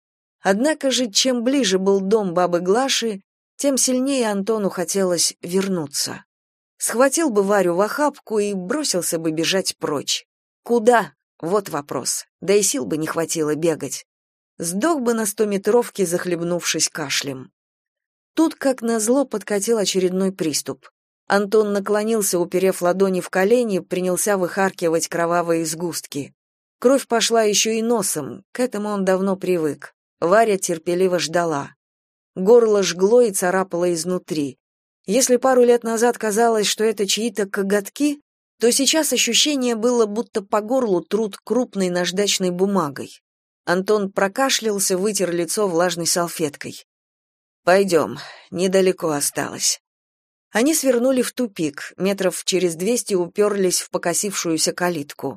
Однако же, чем ближе был дом бабы Глаши, тем сильнее Антону хотелось вернуться. Схватил бы Варю в охапку и бросился бы бежать прочь. Куда? Вот вопрос. Да и сил бы не хватило бегать. Сдох бы на 100-метровке, захлебнувшись кашлем. Тут, как назло, подкатил очередной приступ. Антон наклонился, уперев ладони в колени, принялся выхаркивать кровавые сгустки. Кровь пошла еще и носом, к этому он давно привык. Варя терпеливо ждала. Горло жгло и царапало изнутри. Если пару лет назад казалось, что это чьи-то коготки, то сейчас ощущение было, будто по горлу трут крупной наждачной бумагой. Антон прокашлялся, вытер лицо влажной салфеткой. «Пойдем, недалеко осталось». Они свернули в тупик, метров через 200 уперлись в покосившуюся калитку.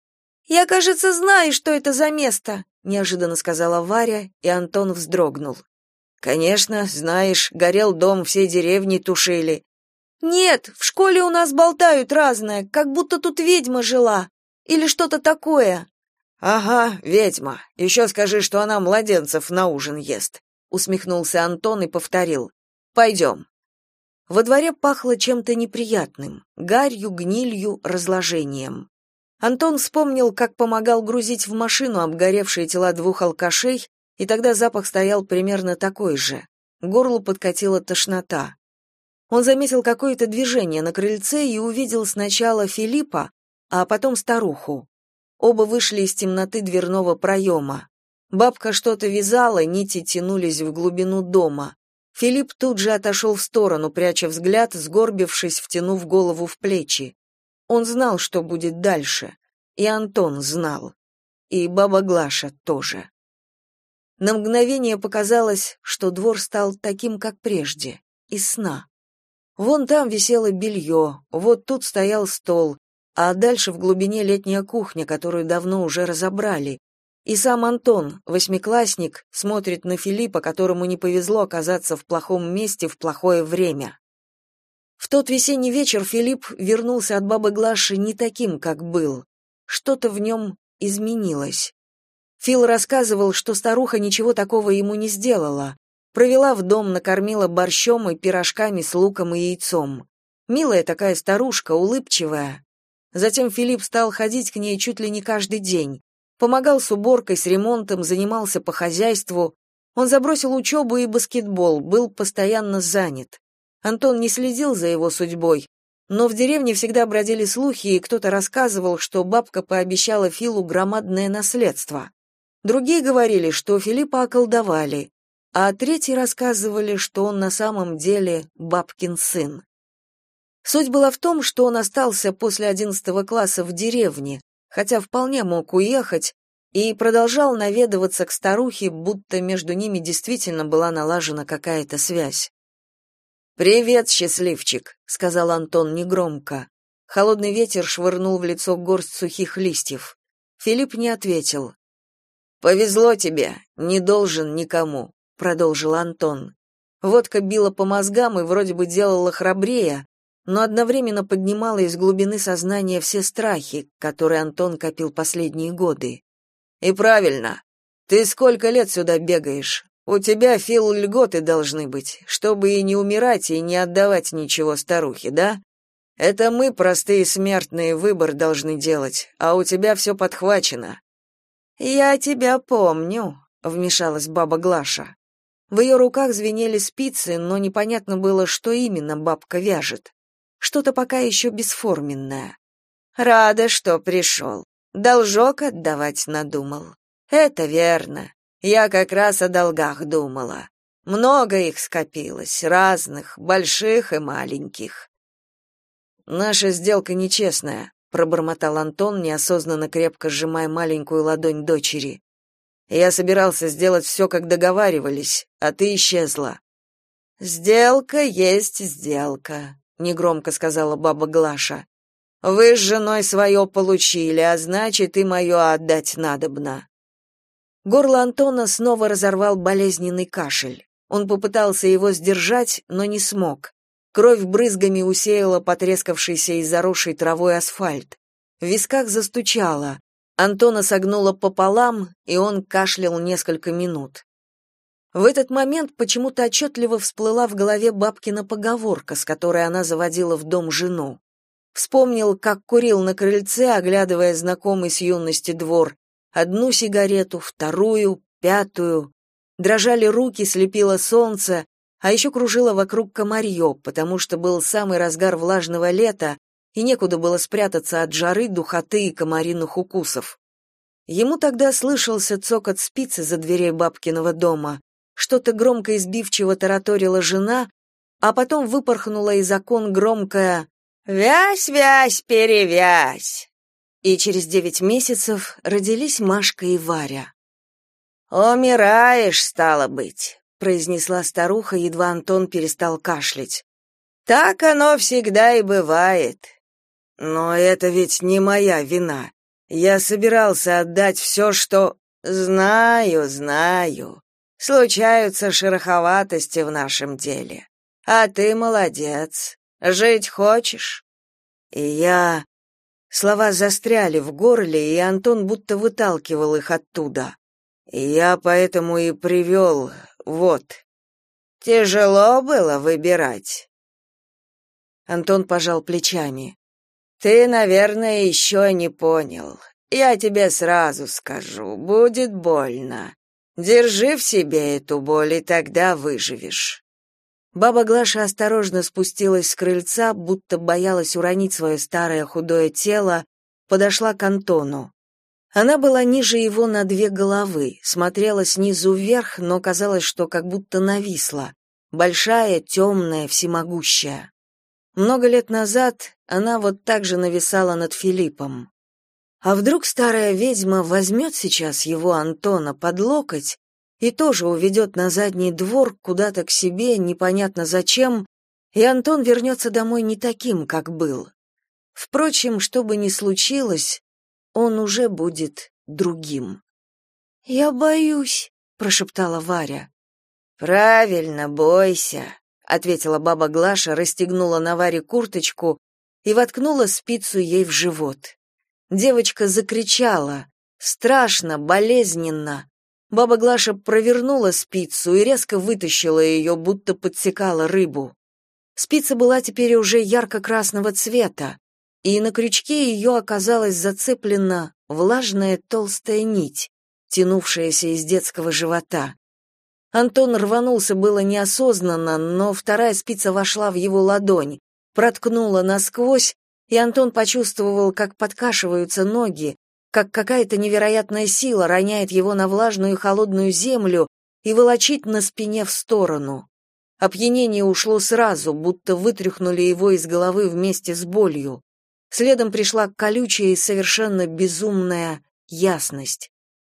«Я, кажется, знаю, что это за место», — неожиданно сказала Варя, и Антон вздрогнул. «Конечно, знаешь, горел дом, все деревни тушили». «Нет, в школе у нас болтают разное, как будто тут ведьма жила. Или что-то такое». «Ага, ведьма. Еще скажи, что она младенцев на ужин ест», — усмехнулся Антон и повторил. «Пойдем». Во дворе пахло чем-то неприятным, гарью, гнилью, разложением. Антон вспомнил, как помогал грузить в машину обгоревшие тела 2 алкашей, и тогда запах стоял примерно такой же. К горлу подкатила тошнота. Он заметил какое-то движение на крыльце и увидел сначала Филиппа, а потом старуху. Оба вышли из темноты дверного проема. Бабка что-то вязала, нити тянулись в глубину дома. Филипп тут же отошел в сторону, пряча взгляд, сгорбившись, втянув голову в плечи. Он знал, что будет дальше. И Антон знал. И баба Глаша тоже. На мгновение показалось, что двор стал таким, как прежде, из сна. Вон там висело белье, вот тут стоял стол, а дальше в глубине летняя кухня, которую давно уже разобрали. И сам Антон, 8-классник, смотрит на Филиппа, которому не повезло оказаться в плохом месте в плохое время. В тот весенний вечер Филипп вернулся от бабы Глаши не таким, как был. Что-то в нем изменилось. Фил рассказывал, что старуха ничего такого ему не сделала. Провела в дом, накормила борщом и пирожками с луком и яйцом. Милая такая старушка, улыбчивая. Затем Филипп стал ходить к ней чуть ли не каждый день. Помогал с уборкой, с ремонтом, занимался по хозяйству. Он забросил учебу и баскетбол, был постоянно занят. Антон не следил за его судьбой, но в деревне всегда бродили слухи, и кто-то рассказывал, что бабка пообещала Филу громадное наследство. Другие говорили, что Филиппа околдовали, а третьи рассказывали, что он на самом деле бабкин сын. Суть была в том, что он остался после 11 класса в деревне, хотя вполне мог уехать, и продолжал наведываться к старухе, будто между ними действительно была налажена какая-то связь. «Привет, счастливчик», — сказал Антон негромко. Холодный ветер швырнул в лицо горсть сухих листьев. Филипп не ответил. «Повезло тебе, не должен никому», — продолжил Антон. Водка била по мозгам и вроде бы делала храбрее, но одновременно поднимала из глубины сознания все страхи, которые Антон копил последние годы. «И правильно. Ты сколько лет сюда бегаешь? У тебя, Фил, льготы должны быть, чтобы и не умирать, и не отдавать ничего старухе, да? Это мы, простые смертные, выбор должны делать, а у тебя все подхвачено». «Я тебя помню», — вмешалась баба Глаша. В ее руках звенели спицы, но непонятно было, что именно бабка вяжет. Что-то пока еще бесформенное. «Рада, что пришел. Должок отдавать надумал. Это верно. Я как раз о долгах думала. Много их скопилось, разных, больших и маленьких». «Наша сделка нечестная», — пробормотал Антон, неосознанно крепко сжимая маленькую ладонь дочери. «Я собирался сделать все, как договаривались, а ты исчезла». «Сделка есть сделка», — негромко сказала баба Глаша. «Вы с женой свое получили, а значит, и мое отдать надобно». Горло Антона снова разорвал болезненный кашель. Он попытался его сдержать, но не смог. Кровь брызгами усеяла потрескавшийся и заросший травой асфальт. В висках застучало. Антона согнуло пополам, и он кашлял несколько минут. В этот момент почему-то отчетливо всплыла в голове бабкина поговорка, с которой она заводила в дом жену. Вспомнил, как курил на крыльце, оглядывая знакомый с юности двор. Одну сигарету, вторую, пятую. Дрожали руки, слепило солнце, а еще кружило вокруг комарье, потому что был самый разгар влажного лета, и некуда было спрятаться от жары, духоты и комариных укусов. Ему тогда слышался цокот спиц из-за дверей бабкиного дома, что-то громко и сбивчиво тараторила жена, а потом выпорхнула из окон громкое «Вязь, вязь, перевязь!» И через 9 месяцев родились Машка и Варя. «Умираешь, стало быть», — произнесла старуха, едва Антон перестал кашлять. «Так оно всегда и бывает». «Но это ведь не моя вина. Я собирался отдать все, что...» «Знаю, знаю. Случаются шероховатости в нашем деле. А ты молодец. Жить хочешь?» И я... Слова застряли в горле, и Антон будто выталкивал их оттуда. И я поэтому и привел, вот. Тяжело было выбирать. Антон пожал плечами. Ты, наверное, еще не понял. Я тебе сразу скажу, будет больно. Держи в себе эту боль, и тогда выживешь. Баба Глаша осторожно спустилась с крыльца, будто боялась уронить свое старое худое тело, подошла к Антону. Она была ниже его на 2 головы, смотрела снизу вверх, но казалось, что как будто нависла. Большая, темная, всемогущая. Много лет назад она вот так же нависала над Филиппом. А вдруг старая ведьма возьмет сейчас его, Антона, под локоть и тоже уведет на задний двор куда-то к себе, непонятно зачем, и Антон вернется домой не таким, как был. Впрочем, что бы ни случилось, он уже будет другим. «Я боюсь», — прошептала Варя. «Правильно, бойся», — ответила баба Глаша, расстегнула на Варе курточку и воткнула спицу ей в живот. Девочка закричала, страшно, болезненно. Баба Глаша провернула спицу и резко вытащила ее, будто подсекала рыбу. Спица была теперь уже ярко-красного цвета, и на крючке ее оказалась зацеплена влажная толстая нить, тянувшаяся из детского живота. Антон рванулся было неосознанно, но вторая спица вошла в его ладонь, проткнула насквозь, и Антон почувствовал, как подкашиваются ноги, как какая-то невероятная сила роняет его на влажную и холодную землю и волочит на спине в сторону. Опьянение ушло сразу, будто вытряхнули его из головы вместе с болью. Следом пришла колючая и совершенно безумная ясность.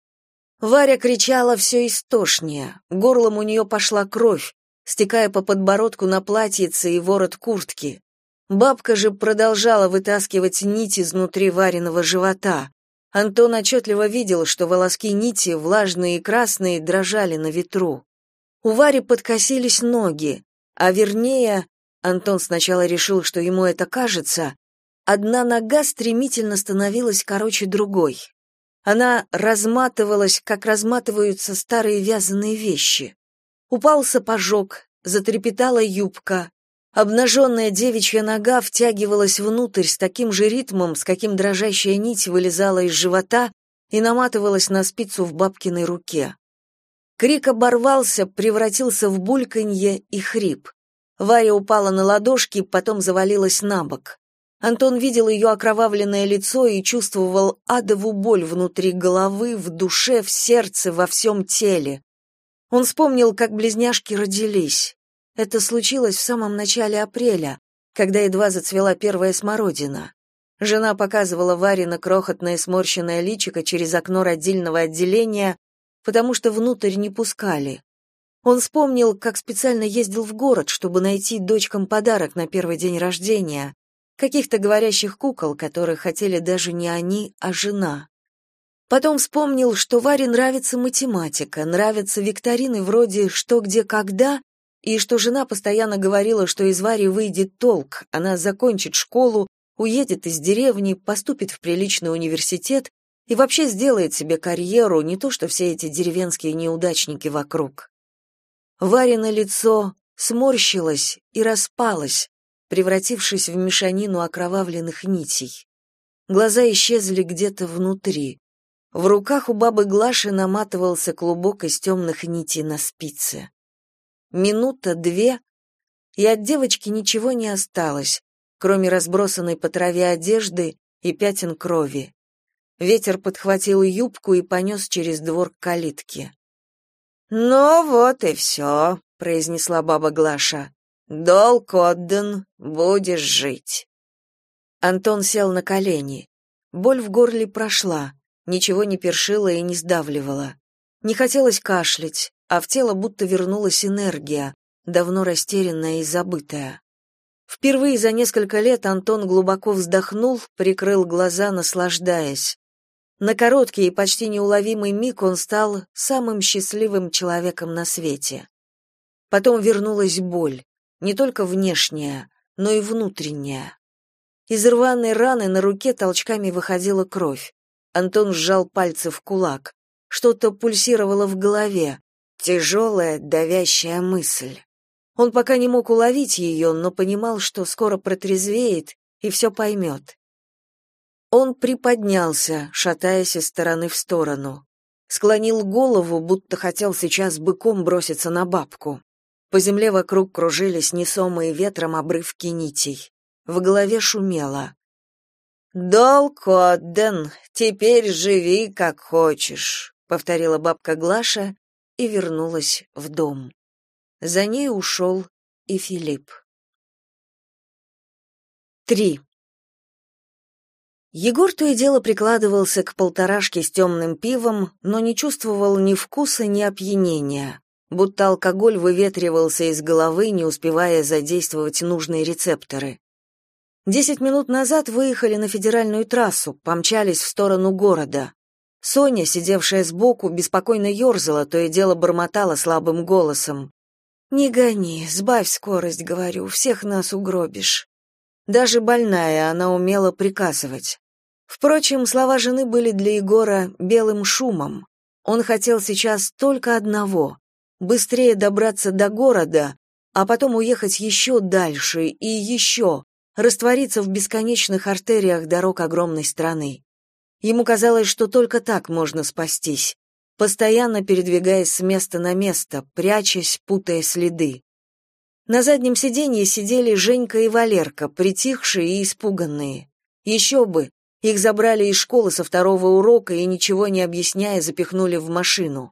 Варя кричала все истошнее, горлом у нее пошла кровь, стекая по подбородку на платьице и ворот куртки. Бабка же продолжала вытаскивать нить изнутри Вариного живота. Антон отчетливо видел, что волоски нити, влажные и красные, дрожали на ветру. У Вари подкосились ноги, а вернее, Антон сначала решил, что ему это кажется, одна нога стремительно становилась короче другой. Она разматывалась, как разматываются старые вязаные вещи. Упал сапожок, затрепетала юбка. Обнаженная девичья нога втягивалась внутрь с таким же ритмом, с каким дрожащая нить вылезала из живота и наматывалась на спицу в бабкиной руке. Крик оборвался, превратился в бульканье и хрип. Варя упала на ладошки, потом завалилась на бок. Антон видел ее окровавленное лицо и чувствовал адову боль внутри головы, в душе, в сердце, во всем теле. Он вспомнил, как близняшки родились. Это случилось в самом начале апреля, когда едва зацвела первая смородина. Жена показывала Варино крохотное сморщенное личико через окно родильного отделения, потому что внутрь не пускали. Он вспомнил, как специально ездил в город, чтобы найти дочкам подарок на первый день рождения, каких-то говорящих кукол, которых хотели даже не они, а жена. Потом вспомнил, что Варе нравится математика, нравятся викторины вроде «Что, где, когда», и что жена постоянно говорила, что из Вари выйдет толк, она закончит школу, уедет из деревни, поступит в приличный университет и вообще сделает себе карьеру, не то что все эти деревенские неудачники вокруг. Варино лицо сморщилось и распалось, превратившись в мешанину окровавленных нитей. Глаза исчезли где-то внутри. В руках у бабы Глаши наматывался клубок из темных нитей на спице. Минута, две, и от девочки ничего не осталось, кроме разбросанной по траве одежды и пятен крови. Ветер подхватил юбку и понес через двор к калитке. «Ну вот и все», — произнесла баба Глаша. «Долг отдан, будешь жить». Антон сел на колени. Боль в горле прошла, ничего не першило и не сдавливало. Не хотелось кашлять, а в тело будто вернулась энергия, давно растерянная и забытая. Впервые за несколько лет Антон глубоко вздохнул, прикрыл глаза, наслаждаясь. На короткий и почти неуловимый миг он стал самым счастливым человеком на свете. Потом вернулась боль, не только внешняя, но и внутренняя. Из рваной раны на руке толчками выходила кровь. Антон сжал пальцы в кулак. Что-то пульсировало в голове, тяжелая, давящая мысль. Он пока не мог уловить ее, но понимал, что скоро протрезвеет и все поймет. Он приподнялся, шатаясь из стороны в сторону. Склонил голову, будто хотел сейчас быком броситься на бабку. По земле вокруг кружились несомые ветром обрывки нитей. В голове шумело. «Долг отдан, теперь живи как хочешь», — повторила бабка Глаша и вернулась в дом. За ней ушел и Филипп. 3. Егор то и дело прикладывался к полторашке с темным пивом, но не чувствовал ни вкуса, ни опьянения, будто алкоголь выветривался из головы, не успевая задействовать нужные рецепторы. 10 минут назад выехали на федеральную трассу, помчались в сторону города. Соня, сидевшая сбоку, беспокойно ерзала, то и дело бормотала слабым голосом. «Не гони, сбавь скорость, говорю, всех нас угробишь». Даже больная, она умела приказывать. Впрочем, слова жены были для Егора белым шумом. Он хотел сейчас только одного — быстрее добраться до города, а потом уехать еще дальше и еще, раствориться в бесконечных артериях дорог огромной страны. Ему казалось, что только так можно спастись, постоянно передвигаясь с места на место, прячась, путая следы. На заднем сиденье сидели Женька и Валерка, притихшие и испуганные. Еще бы, их забрали из школы со второго урока и, ничего не объясняя, запихнули в машину.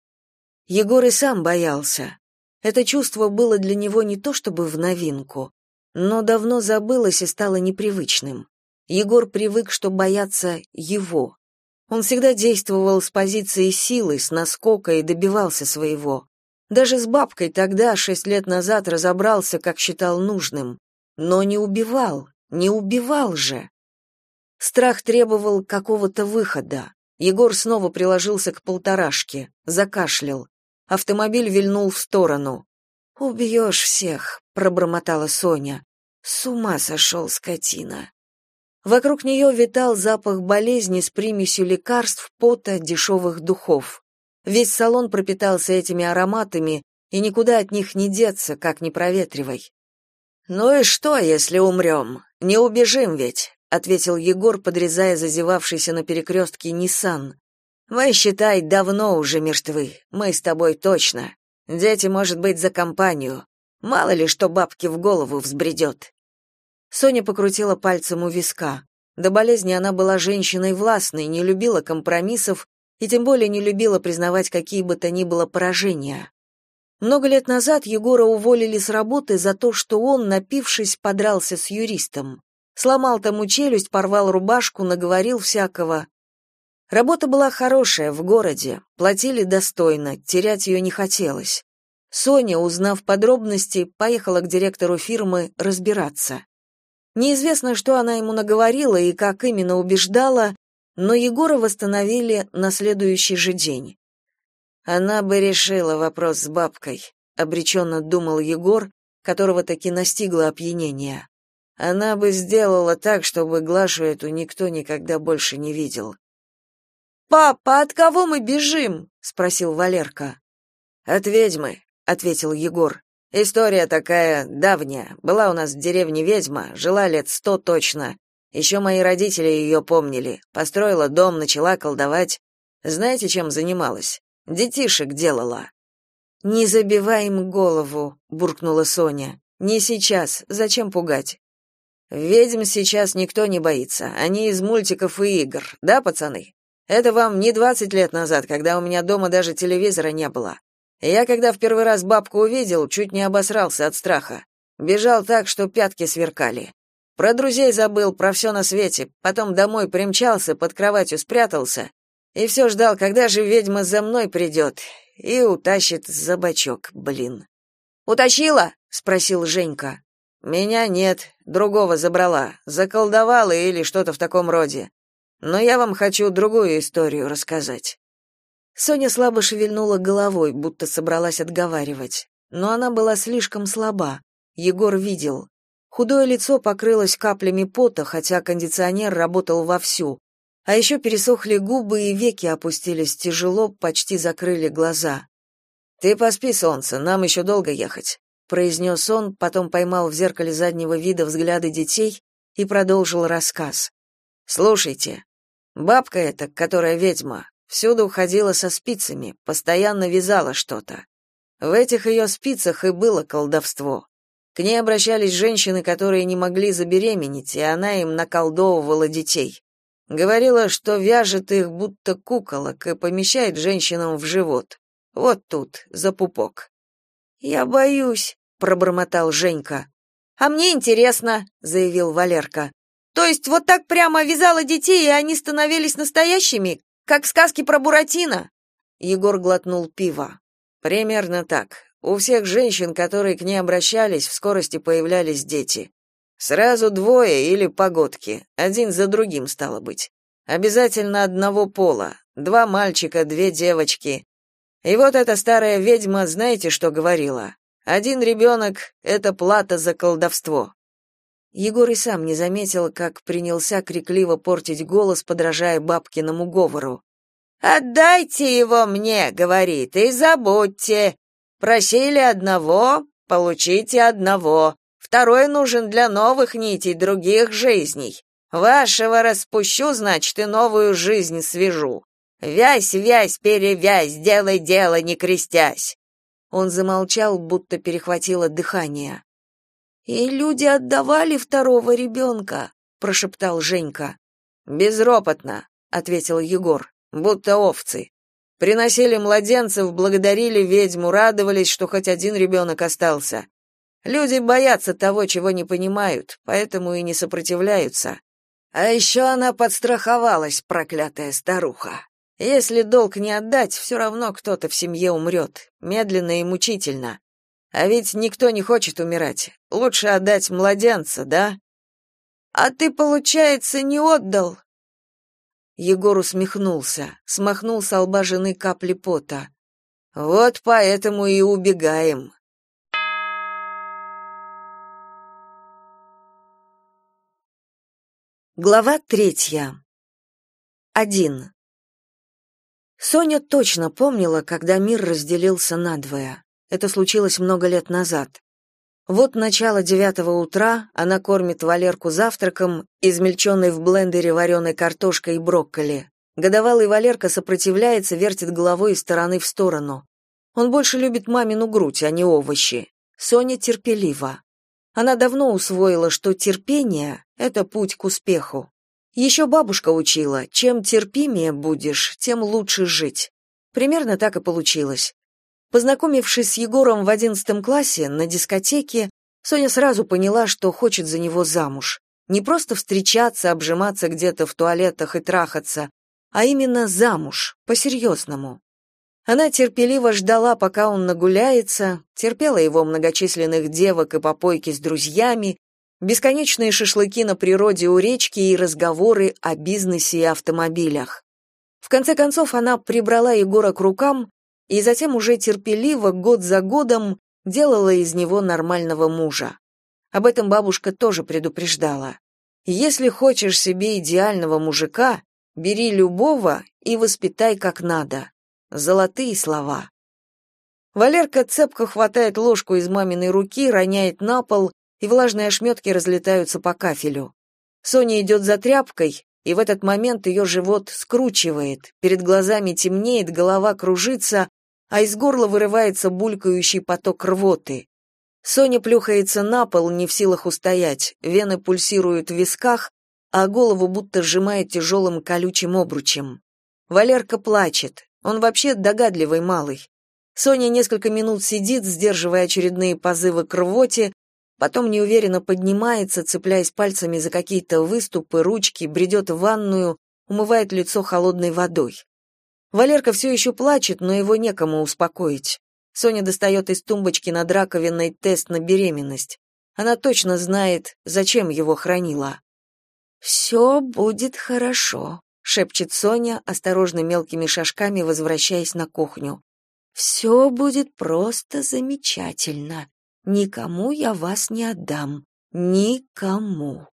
Егор и сам боялся. Это чувство было для него не то чтобы в новинку, но давно забылось и стало непривычным. Егор привык, что боятся его. Он всегда действовал с позиции силы, с наскока и добивался своего. Даже с бабкой тогда, 6 лет назад, разобрался, как считал нужным. Но не убивал же. Страх требовал какого-то выхода. Егор снова приложился к полторашке, закашлял. Автомобиль вильнул в сторону. «Убьешь всех», — пробормотала Соня. «С ума сошел, скотина». Вокруг нее витал запах болезни с примесью лекарств, пота, дешевых духов. Весь салон пропитался этими ароматами, и никуда от них не деться, как ни проветривай. «Ну и что, если умрем? Не убежим ведь», — ответил Егор, подрезая зазевавшийся на перекрестке Ниссан. «Мы, считай, давно уже мертвы, мы с тобой точно. Дети, может быть, за компанию. Мало ли, что бабке в голову взбредет». Соня покрутила пальцем у виска. До болезни она была женщиной властной, не любила компромиссов и тем более не любила признавать какие бы то ни было поражения. Много лет назад Егора уволили с работы за то, что он, напившись, подрался с юристом. Сломал тому челюсть, порвал рубашку, наговорил всякого. Работа была хорошая, в городе, платили достойно, терять ее не хотелось. Соня, узнав подробности, поехала к директору фирмы разбираться. Неизвестно, что она ему наговорила и как именно убеждала, но Егора восстановили на следующий же день. Она бы решила вопрос с бабкой, обреченно думал Егор, которого таки настигло опьянение. Она бы сделала так, чтобы Глашу эту никто никогда больше не видел. «Папа, от кого мы бежим?» — спросил Валерка. «От ведьмы», — ответил Егор. «История такая давняя. Была у нас в деревне ведьма, жила лет 100 точно. Еще мои родители ее помнили. Построила дом, начала колдовать. Знаете, чем занималась? Детишек делала». «Не забивай им голову», — буркнула Соня. «Не сейчас. Зачем пугать?» «Ведьм сейчас никто не боится. Они из мультиков и игр. Да, пацаны? Это вам не 20 лет назад, когда у меня дома даже телевизора не было. Я, когда в первый раз бабку увидел, чуть не обосрался от страха. Бежал так, что пятки сверкали. Про друзей забыл, про все на свете. Потом домой примчался, под кроватью спрятался. И все ждал, когда же ведьма за мной придет и утащит за бочок, блин. «Утащила?» — спросил Женька. «Меня нет, другого забрала. Заколдовала или что-то в таком роде. Но я вам хочу другую историю рассказать». Соня слабо шевельнула головой, будто собралась отговаривать. Но она была слишком слаба. Егор видел. Худое лицо покрылось каплями пота, хотя кондиционер работал вовсю. А еще пересохли губы и веки опустились тяжело, почти закрыли глаза. «Ты поспи, солнце, нам еще долго ехать», — произнес он, потом поймал в зеркале заднего вида взгляды детей и продолжил рассказ. «Слушайте, бабка эта, которая ведьма, всюду ходила со спицами, постоянно вязала что-то. В этих ее спицах и было колдовство. К ней обращались женщины, которые не могли забеременеть, и она им наколдовывала детей. Говорила, что вяжет их будто куколок и помещает женщинам в живот. Вот тут, за пупок. «Я боюсь», — пробормотал Женька. «А мне интересно», — заявил Валерка. «То есть вот так прямо вязала детей, и они становились настоящими, как сказки про Буратино?» Егор глотнул пива. «Примерно так. У всех женщин, которые к ней обращались, в скорости появлялись дети. Сразу двое или погодки, один за другим, стало быть. Обязательно одного пола, 2 мальчика, 2 девочки. И вот эта старая ведьма, знаете, что говорила? 1 ребенок — это плата за колдовство». Егор и сам не заметил, как принялся крикливо портить голос, подражая бабкиному говору. «Отдайте его мне, — говорит, — и забудьте. Просили одного, получите одного. Второй нужен для новых нитей других жизней. Вашего распущу, значит, и новую жизнь свяжу. Вязь, вязь, перевязь, делай дело, не крестясь». Он замолчал, будто перехватило дыхание. «И люди отдавали второго ребенка», — прошептал Женька. «Безропотно», — ответил Егор, — «будто овцы. Приносили младенцев, благодарили ведьму, радовались, что хоть один ребенок остался. Люди боятся того, чего не понимают, поэтому и не сопротивляются. А еще она подстраховалась, проклятая старуха. Если долг не отдать, все равно кто-то в семье умрет, медленно и мучительно. А ведь никто не хочет умирать. Лучше отдать младенца, да? А ты, получается, не отдал?» Егор усмехнулся, смахнул с лба жены капли пота. «Вот поэтому и убегаем». Глава 3. 1. Соня точно помнила, когда мир разделился надвое. Это случилось много лет назад. Вот начало 9 утра, она кормит Валерку завтраком, измельченной в блендере вареной картошкой и брокколи. Годовалый Валерка сопротивляется, вертит головой из стороны в сторону. Он больше любит мамину грудь, а не овощи. Соня терпелива. Она давно усвоила, что терпение — это путь к успеху. Еще бабушка учила, чем терпимее будешь, тем лучше жить. Примерно так и получилось. Познакомившись с Егором в 11 классе на дискотеке, Соня сразу поняла, что хочет за него замуж. Не просто встречаться, обжиматься где-то в туалетах и трахаться, а именно замуж, по-серьезному. Она терпеливо ждала, пока он нагуляется, терпела его многочисленных девок и попойки с друзьями, бесконечные шашлыки на природе у речки и разговоры о бизнесе и автомобилях. В конце концов, она прибрала Егора к рукам и затем уже терпеливо, год за годом, делала из него нормального мужа. Об этом бабушка тоже предупреждала. Если хочешь себе идеального мужика, бери любого и воспитай как надо. Золотые слова. Валерка цепко хватает ложку из маминой руки, роняет на пол, и влажные ошметки разлетаются по кафелю. Соня идет за тряпкой, и в этот момент ее живот скручивает, перед глазами темнеет, голова кружится, а из горла вырывается булькающий поток рвоты. Соня плюхается на пол, не в силах устоять, вены пульсируют в висках, а голову будто сжимает тяжелым колючим обручем. Валерка плачет, он вообще догадливый малый. Соня несколько минут сидит, сдерживая очередные позывы к рвоте, потом неуверенно поднимается, цепляясь пальцами за какие-то выступы, ручки, бредет в ванную, умывает лицо холодной водой. Валерка все еще плачет, но его некому успокоить. Соня достает из тумбочки над раковиной тест на беременность. Она точно знает, зачем его хранила. «Все будет хорошо», — шепчет Соня, осторожно мелкими шажками возвращаясь на кухню. «Все будет просто замечательно. Никому я вас не отдам. Никому».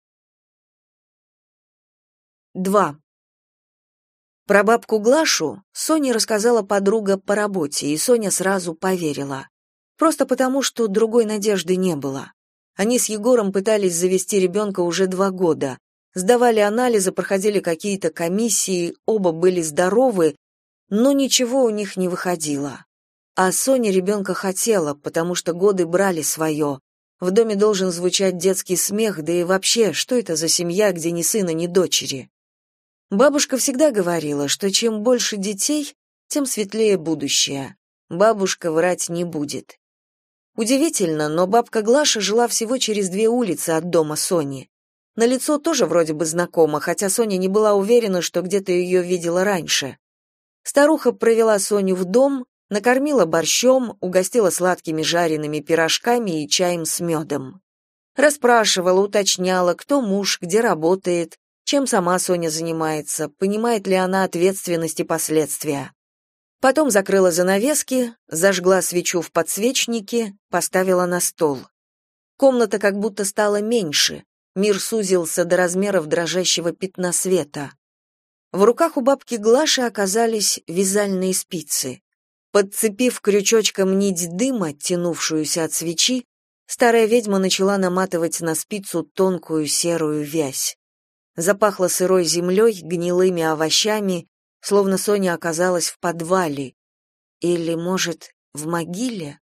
2. Про бабку Глашу Соне рассказала подруга по работе, и Соня сразу поверила. Просто потому, что другой надежды не было. Они с Егором пытались завести ребенка уже 2 года. Сдавали анализы, проходили какие-то комиссии, оба были здоровы, но ничего у них не выходило. А Соня ребенка хотела, потому что годы брали свое. В доме должен звучать детский смех, да и вообще, что это за семья, где ни сына, ни дочери? Бабушка всегда говорила, что чем больше детей, тем светлее будущее. Бабушка врать не будет. Удивительно, но бабка Глаша жила всего через 2 улицы от дома Сони. На лицо тоже вроде бы знакомо, хотя Соня не была уверена, что где-то ее видела раньше. Старуха провела Соню в дом, накормила борщом, угостила сладкими жареными пирожками и чаем с медом. Расспрашивала, уточняла, кто муж, где работает, чем сама Соня занимается, понимает ли она ответственность и последствия. Потом закрыла занавески, зажгла свечу в подсвечнике, поставила на стол. Комната как будто стала меньше, мир сузился до размеров дрожащего пятна света. В руках у бабки Глаши оказались вязальные спицы. Подцепив крючочком нить дыма, тянувшуюся от свечи, старая ведьма начала наматывать на спицу тонкую серую вязь. Запахло сырой землей, гнилыми овощами, словно Соня оказалась в подвале. Или, может, в могиле?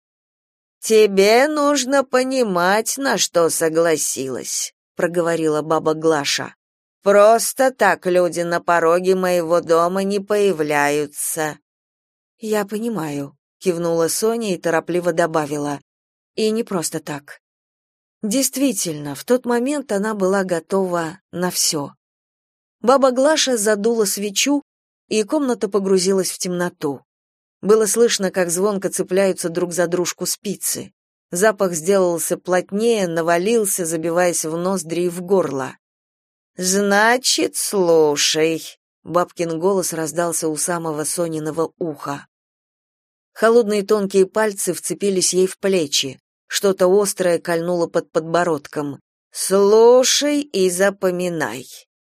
«Тебе нужно понимать, на что согласилась», — проговорила баба Глаша. «Просто так люди на пороге моего дома не появляются». «Я понимаю», — кивнула Соня и торопливо добавила. «И не просто так». Действительно, в тот момент она была готова на все. Баба Глаша задула свечу, и комната погрузилась в темноту. Было слышно, как звонко цепляются друг за дружку спицы. Запах сделался плотнее, навалился, забиваясь в ноздри и в горло. «Значит, слушай», — бабкин голос раздался у самого Сониного уха. Холодные тонкие пальцы вцепились ей в плечи. Что-то острое кольнуло под подбородком. «Слушай и запоминай».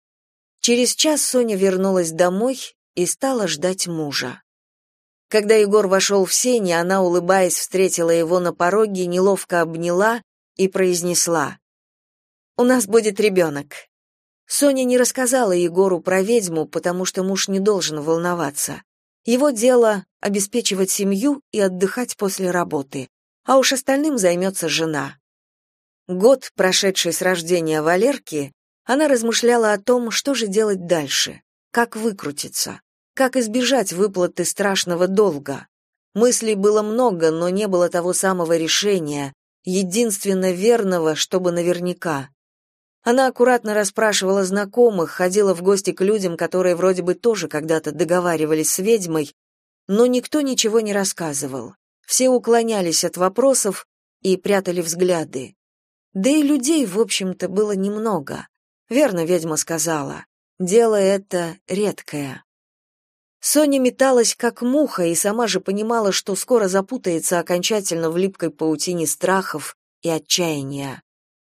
Через час Соня вернулась домой и стала ждать мужа. Когда Егор вошел в сени, она, улыбаясь, встретила его на пороге, неловко обняла и произнесла: «У нас будет ребенок». Соня не рассказала Егору про ведьму, потому что муж не должен волноваться. Его дело — обеспечивать семью и отдыхать после работы, а уж остальным займется жена. Год, прошедший с рождения Валерки, она размышляла о том, что же делать дальше, как выкрутиться, как избежать выплаты страшного долга. Мыслей было много, но не было того самого решения, единственно верного, чтобы наверняка. Она аккуратно расспрашивала знакомых, ходила в гости к людям, которые вроде бы тоже когда-то договаривались с ведьмой, но никто ничего не рассказывал. Все уклонялись от вопросов и прятали взгляды. Да и людей, в общем-то, было немного. Верно ведьма сказала, дело это редкое. Соня металась как муха и сама же понимала, что скоро запутается окончательно в липкой паутине страхов и отчаяния.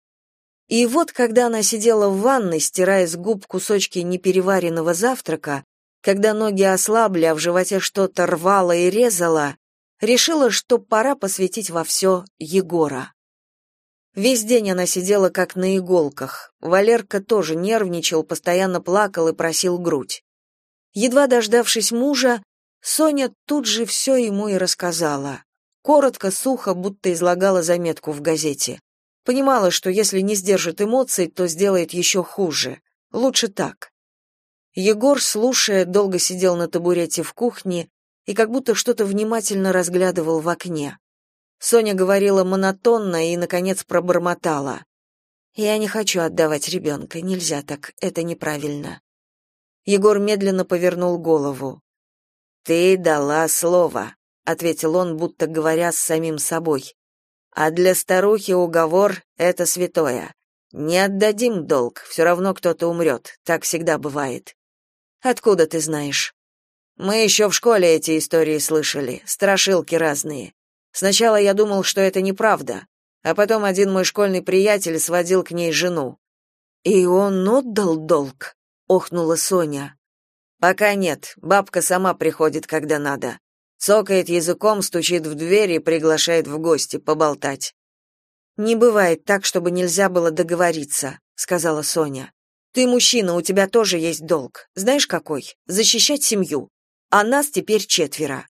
И вот, когда она сидела в ванной, стирая с губ кусочки непереваренного завтрака, когда ноги ослабли, а в животе что-то рвало и резало, решила, что пора посвятить во все Егора. Весь день она сидела как на иголках. Валерка тоже нервничал, постоянно плакал и просил грудь. Едва дождавшись мужа, Соня тут же все ему и рассказала. Коротко, сухо, будто излагала заметку в газете. Понимала, что если не сдержит эмоций, то сделает еще хуже. Лучше так. Егор, слушая, долго сидел на табурете в кухне и как будто что-то внимательно разглядывал в окне. Соня говорила монотонно и, наконец, пробормотала. «Я не хочу отдавать ребенка, нельзя так, это неправильно». Егор медленно повернул голову. «Ты дала слово», — ответил он, будто говоря с самим собой. «А для старухи уговор — это святое. Не отдадим долг, все равно кто-то умрет, так всегда бывает». «Откуда ты знаешь?» «Мы еще в школе эти истории слышали, страшилки разные. Сначала я думал, что это неправда, а потом один мой школьный приятель сводил к ней жену». «И он отдал долг?» — охнула Соня. «Пока нет, бабка сама приходит, когда надо. Цокает языком, стучит в дверь и приглашает в гости поболтать». «Не бывает так, чтобы нельзя было договориться», — сказала Соня. «Ты мужчина, у тебя тоже есть долг. Знаешь какой? Защищать семью. А нас теперь 4».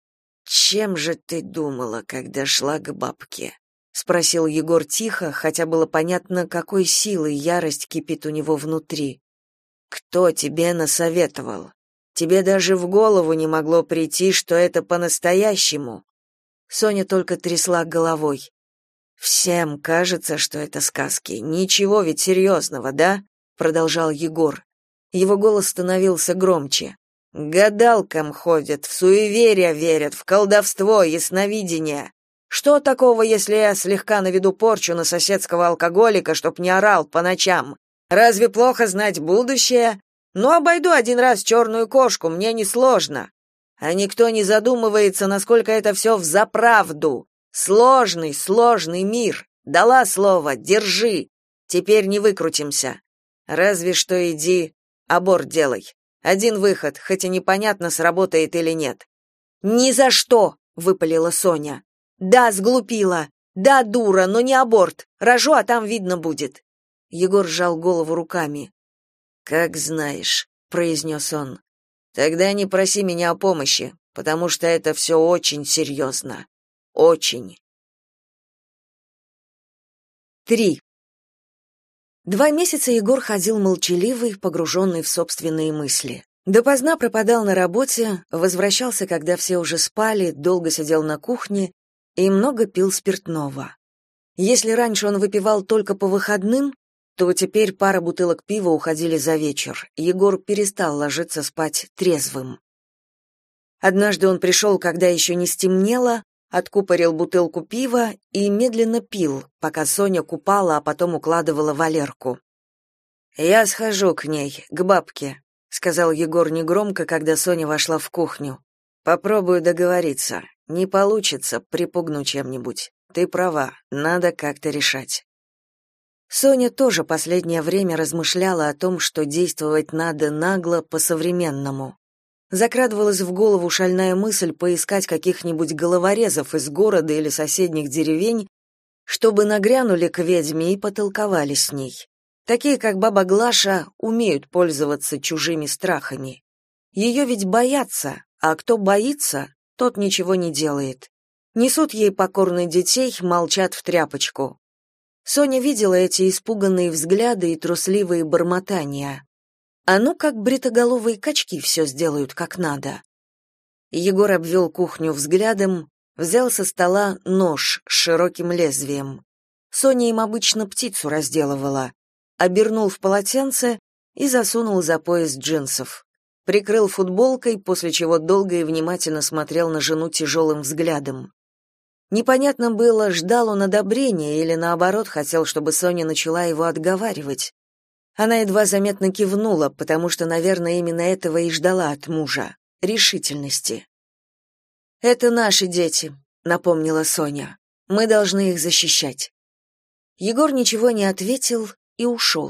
«Чем же ты думала, когда шла к бабке?» — спросил Егор тихо, хотя было понятно, какой силой ярость кипит у него внутри. «Кто тебе насоветовал? Тебе даже в голову не могло прийти, что это по-настоящему». Соня только трясла головой. «Всем кажется, что это сказки. Ничего ведь серьезного, да?» — продолжал Егор. Его голос становился громче. «К гадалкам ходят, в суеверия верят, в колдовство, ясновидение. Что такого, если я слегка наведу порчу на соседского алкоголика, чтоб не орал по ночам? Разве плохо знать будущее? Ну, обойду один раз черную кошку, мне несложно. А никто не задумывается, насколько это все взаправду. Сложный, сложный мир. Дала слово, держи. Теперь не выкрутимся. Разве что иди, аборт делай. Один выход, хоть и непонятно, сработает или нет. «Ни за что!» — выпалила Соня. «Да, сглупила. Да, дура, но не аборт. Рожу, а там видно будет». Егор сжал голову руками. «Как знаешь», — произнес он. «Тогда не проси меня о помощи, потому что это все очень серьезно. Очень». 3. 2 месяца Егор ходил молчаливый, погруженный в собственные мысли. Допоздна пропадал на работе, возвращался, когда все уже спали, долго сидел на кухне и много пил спиртного. Если раньше он выпивал только по выходным, то теперь пара бутылок пива уходили за вечер. Егор перестал ложиться спать трезвым. Однажды он пришел, когда еще не стемнело, откупорил бутылку пива и медленно пил, пока Соня купала, а потом укладывала Валерку. «Я схожу к ней, к бабке», — сказал Егор негромко, когда Соня вошла в кухню. «Попробую договориться. Не получится, припугну чем-нибудь. Ты права, надо как-то решать». Соня тоже последнее время размышляла о том, что действовать надо нагло, по-современному. Закрадывалась в голову шальная мысль поискать каких-нибудь головорезов из города или соседних деревень, чтобы нагрянули к ведьме и потолковали с ней. Такие, как баба Глаша, умеют пользоваться чужими страхами. Ее ведь боятся, а кто боится, тот ничего не делает. Несут ей покорных детей, молчат в тряпочку. Соня видела эти испуганные взгляды и трусливые бормотания. А ну как бритоголовые качки все сделают как надо. Егор обвел кухню взглядом, взял со стола нож с широким лезвием. Соня им обычно птицу разделывала. Обернул в полотенце и засунул за пояс джинсов. Прикрыл футболкой, после чего долго и внимательно смотрел на жену тяжелым взглядом. Непонятно было, ждал он одобрения или, наоборот, хотел, чтобы Соня начала его отговаривать. Она едва заметно кивнула, потому что, наверное, именно этого и ждала от мужа — решительности. «Это наши дети», — напомнила Соня. «Мы должны их защищать». Егор ничего не ответил и ушел.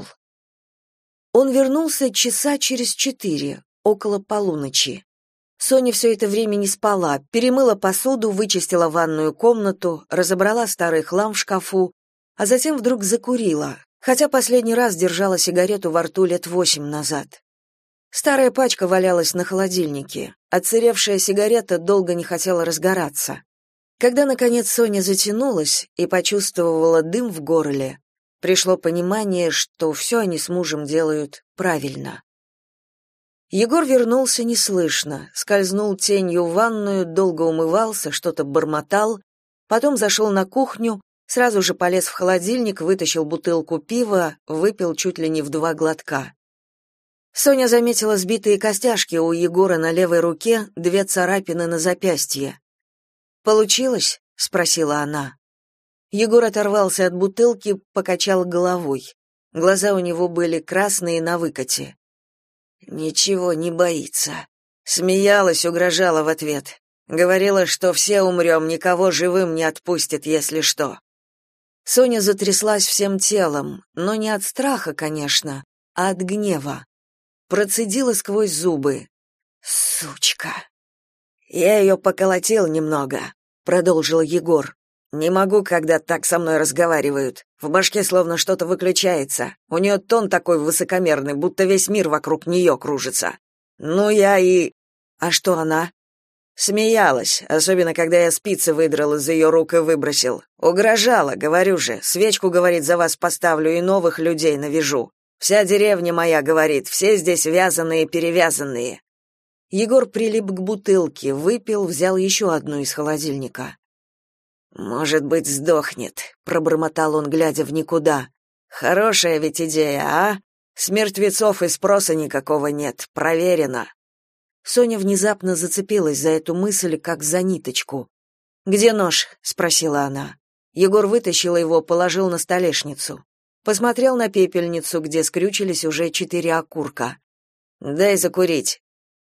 Он вернулся часа через 4, около полуночи. Соня все это время не спала, перемыла посуду, вычистила ванную комнату, разобрала старый хлам в шкафу, а затем вдруг закурила, хотя последний раз держала сигарету во рту лет 8 назад. Старая пачка валялась на холодильнике, отсыревшая сигарета долго не хотела разгораться. Когда, наконец, Соня затянулась и почувствовала дым в горле, пришло понимание, что все они с мужем делают правильно. Егор вернулся неслышно, скользнул тенью в ванную, долго умывался, что-то бормотал, потом зашел на кухню, сразу же полез в холодильник, вытащил бутылку пива, выпил чуть ли не в 2 глотка. Соня заметила сбитые костяшки у Егора на левой руке, 2 царапины на запястье. «Получилось?» — спросила она. Егор оторвался от бутылки, покачал головой. Глаза у него были красные на выкате. «Ничего не боится». Смеялась, угрожала в ответ. Говорила, что все умрем, никого живым не отпустит, если что. Соня затряслась всем телом, но не от страха, конечно, а от гнева. Процедила сквозь зубы. «Сучка!» «Я ее поколотил немного», — продолжил Егор. «Не могу, когда так со мной разговаривают. В башке словно что-то выключается. У нее тон такой высокомерный, будто весь мир вокруг нее кружится. Ну, я и...» «А что она?» Смеялась, особенно когда я спицы выдрал из ее рук и выбросил. Угрожала, говорю же. Свечку, говорит, за вас поставлю и новых людей навяжу. Вся деревня моя, говорит, все здесь вязаные-перевязанные. Егор прилип к бутылке, выпил, взял еще одну из холодильника. «Может быть, сдохнет», — пробормотал он, глядя в никуда. «Хорошая ведь идея, а? С мертвецов и спроса никакого нет, проверено». Соня внезапно зацепилась за эту мысль, как за ниточку. «Где нож?» — спросила она. Егор вытащил его, положил на столешницу. Посмотрел на пепельницу, где скрючились уже 4 окурка. «Дай закурить».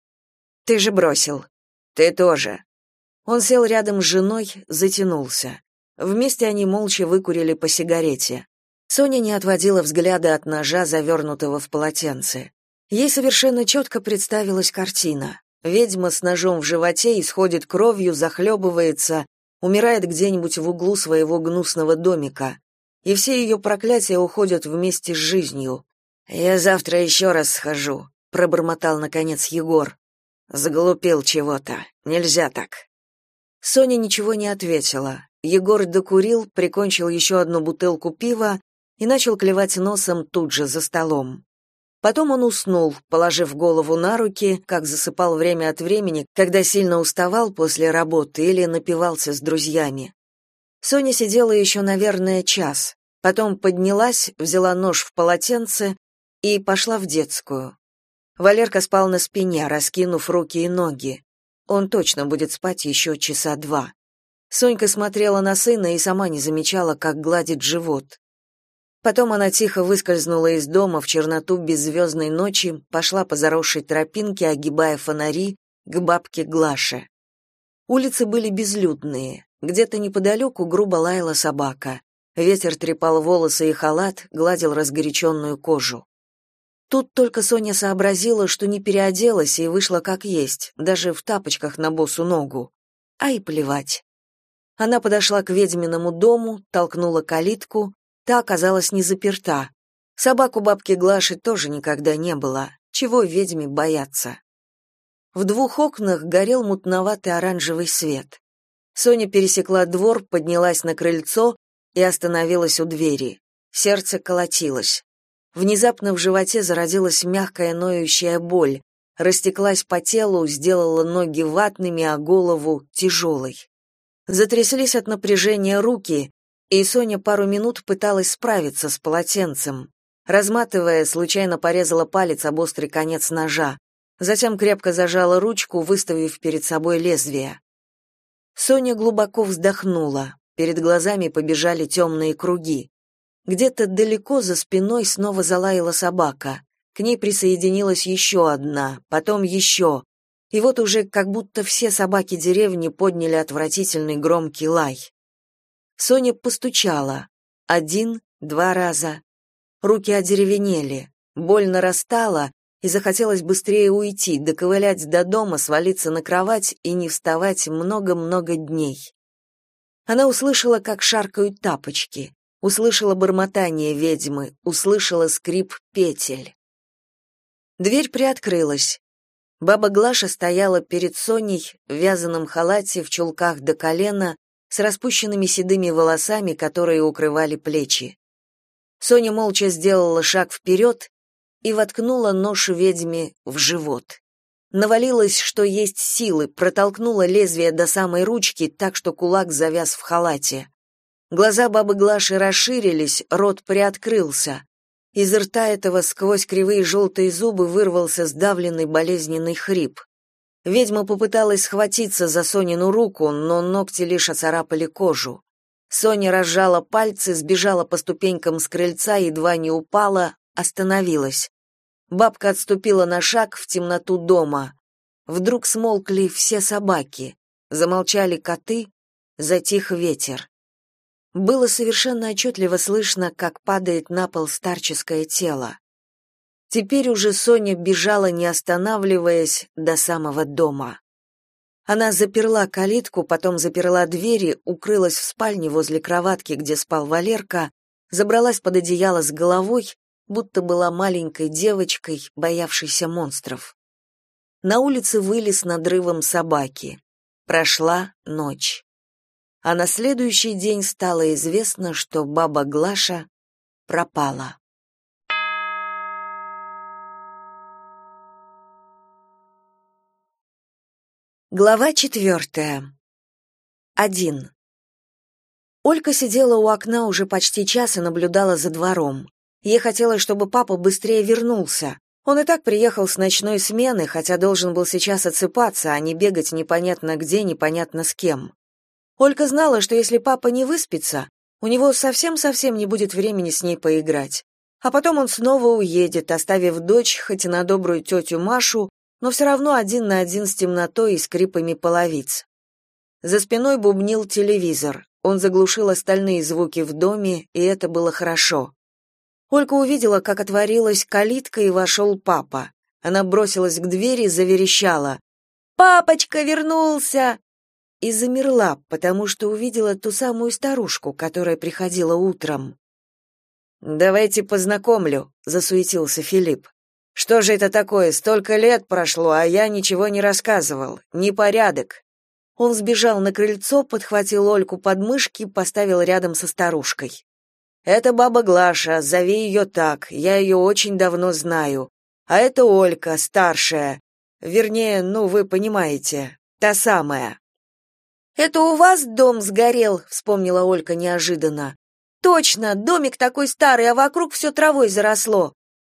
«Ты же бросил». «Ты тоже». Он сел рядом с женой, затянулся. Вместе они молча выкурили по сигарете. Соня не отводила взгляда от ножа, завернутого в полотенце. Ей совершенно четко представилась картина. Ведьма с ножом в животе исходит кровью, захлебывается, умирает где-нибудь в углу своего гнусного домика. И все ее проклятия уходят вместе с жизнью. «Я завтра еще раз схожу», — пробормотал наконец Егор. «Заглупил чего-то. Нельзя так». Соня ничего не ответила. Егор докурил, прикончил еще одну бутылку пива и начал клевать носом тут же за столом. Потом он уснул, положив голову на руки, как засыпал время от времени, когда сильно уставал после работы или напивался с друзьями. Соня сидела еще, наверное, час. Потом поднялась, взяла нож в полотенце и пошла в детскую. Валерка спал на спине, раскинув руки и ноги. Он точно будет спать еще часа 2. Сонька смотрела на сына и сама не замечала, как гладит живот. Потом она тихо выскользнула из дома в черноту беззвездной ночи, пошла по заросшей тропинке, огибая фонари, к бабке Глаше. Улицы были безлюдные. Где-то неподалеку грубо лаяла собака. Ветер трепал волосы и халат, гладил разгоряченную кожу. Тут только Соня сообразила, что не переоделась и вышла как есть, даже в тапочках на босу ногу. А и плевать. Она подошла к ведьминому дому, толкнула калитку, та оказалась не заперта. Собаку бабки Глаши тоже никогда не было. Чего ведьме бояться? В 2 окнах горел мутноватый оранжевый свет. Соня пересекла двор, поднялась на крыльцо и остановилась у двери. Сердце колотилось. Внезапно в животе зародилась мягкая ноющая боль, растеклась по телу, сделала ноги ватными, а голову тяжелой. Затряслись от напряжения руки, и Соня пару минут пыталась справиться с полотенцем. Разматывая, случайно порезала палец об острый конец ножа. Затем крепко зажала ручку, выставив перед собой лезвие. Соня глубоко вздохнула. Перед глазами побежали темные круги. Где-то далеко за спиной снова залаяла собака. К ней присоединилась еще одна, потом еще. И вот уже как будто все собаки деревни подняли отвратительный громкий лай. Соня постучала. 1, 2 раза. Руки одеревенели. Боль нарастала, и захотелось быстрее уйти, доковылять до дома, свалиться на кровать и не вставать много-много дней. Она услышала, как шаркают тапочки, услышала бормотание ведьмы, услышала скрип петель. Дверь приоткрылась. Баба Глаша стояла перед Соней в вязаном халате, в чулках до колена, с распущенными седыми волосами, которые укрывали плечи. Соня молча сделала шаг вперед и воткнула нож ведьме в живот. Навалилась, что есть силы, протолкнула лезвие до самой ручки, так что кулак завяз в халате. Глаза бабы Глаши расширились, рот приоткрылся. Из рта этого сквозь кривые желтые зубы вырвался сдавленный болезненный хрип. Ведьма попыталась схватиться за Сонину руку, но ногти лишь оцарапали кожу. Соня разжала пальцы, сбежала по ступенькам с крыльца, едва не упала, остановилась. Бабка отступила на шаг в темноту дома. Вдруг смолкли все собаки, замолчали коты, затих ветер. Было совершенно отчетливо слышно, как падает на пол старческое тело. Теперь уже Соня бежала, не останавливаясь, до самого дома. Она заперла калитку, потом заперла двери, укрылась в спальне возле кроватки, где спал Валерка, забралась под одеяло с головой, будто была маленькой девочкой, боявшейся монстров. На улице выли с надрывом собаки. Прошла ночь. А на следующий день стало известно, что баба Глаша пропала. Глава 4. 1. Олька сидела у окна уже почти час и наблюдала за двором. Ей хотелось, чтобы папа быстрее вернулся. Он и так приехал с ночной смены, хотя должен был сейчас отсыпаться, а не бегать непонятно где, непонятно с кем. Олька знала, что если папа не выспится, у него совсем-совсем не будет времени с ней поиграть. А потом он снова уедет, оставив дочь, хоть и на добрую тетю Машу, но все равно 1 на 1 с темнотой и скрипами половиц. За спиной бубнил телевизор. Он заглушил остальные звуки в доме, и это было хорошо. Ольга увидела, как отворилась калитка, и вошел папа. Она бросилась к двери, заверещала: «Папочка вернулся!» И замерла, потому что увидела ту самую старушку, которая приходила утром. «Давайте познакомлю», — засуетился Филипп. «Что же это такое? Столько лет прошло, а я ничего не рассказывал. Непорядок». Он сбежал на крыльцо, подхватил Ольку под мышки, поставил рядом со старушкой. «Это баба Глаша, зови ее так, я ее очень давно знаю. А это Олька, старшая. Вернее, вы понимаете, та самая». «Это у вас дом сгорел», — вспомнила Олька неожиданно. «Точно, домик такой старый, а вокруг все травой заросло».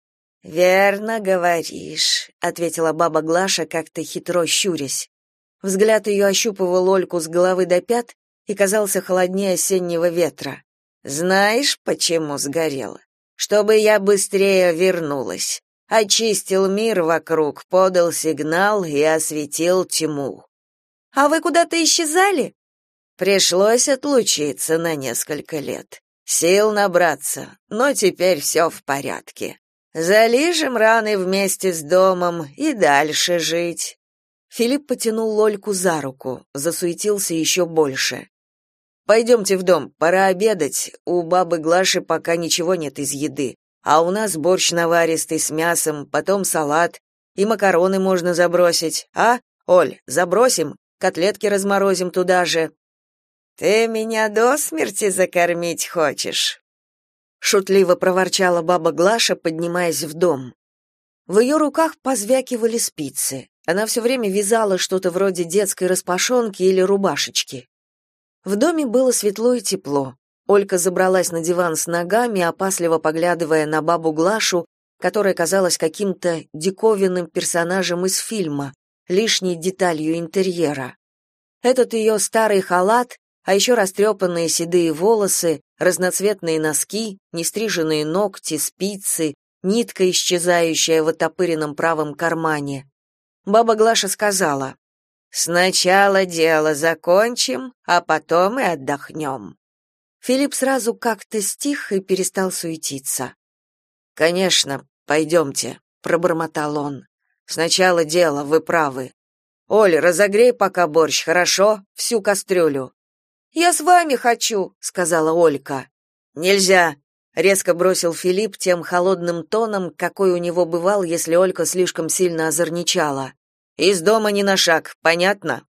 «Верно говоришь», — ответила баба Глаша, как-то хитро щурясь. Взгляд ее ощупывал Ольку с головы до пят и казался холоднее осеннего ветра. «Знаешь, почему сгорел? Чтобы я быстрее вернулась. Очистил мир вокруг, подал сигнал и осветил тьму». «А вы куда-то исчезали?» «Пришлось отлучиться на несколько лет. Сил набраться, но теперь все в порядке. Залижем раны вместе с домом и дальше жить». Филипп потянул Ольку за руку, засуетился еще больше. «Пойдемте в дом, пора обедать. У бабы Глаши пока ничего нет из еды, а у нас борщ наваристый с мясом, потом салат, и макароны можно забросить. А, Оль, забросим? Котлетки разморозим туда же». «Ты меня до смерти закормить хочешь?» Шутливо проворчала баба Глаша, поднимаясь в дом. В ее руках позвякивали спицы. Она все время вязала что-то вроде детской распашонки или рубашечки. В доме было светло и тепло. Олька забралась на диван с ногами, опасливо поглядывая на бабу Глашу, которая казалась каким-то диковинным персонажем из фильма, лишней деталью интерьера. Этот ее старый халат, а еще растрепанные седые волосы, разноцветные носки, нестриженные ногти, спицы, нитка, исчезающая в оттопыренном правом кармане. Баба Глаша сказала: «Сначала дело закончим, а потом и отдохнем». Филипп сразу как-то стих и перестал суетиться. «Конечно, пойдемте», — пробормотал он. «Сначала дело, вы правы. Оль, разогрей пока борщ, хорошо? Всю кастрюлю». «Я с вами хочу», — сказала Олька. «Нельзя», — резко бросил Филипп тем холодным тоном, какой у него бывал, если Олька слишком сильно озорничала. «Из дома ни на шаг, понятно?»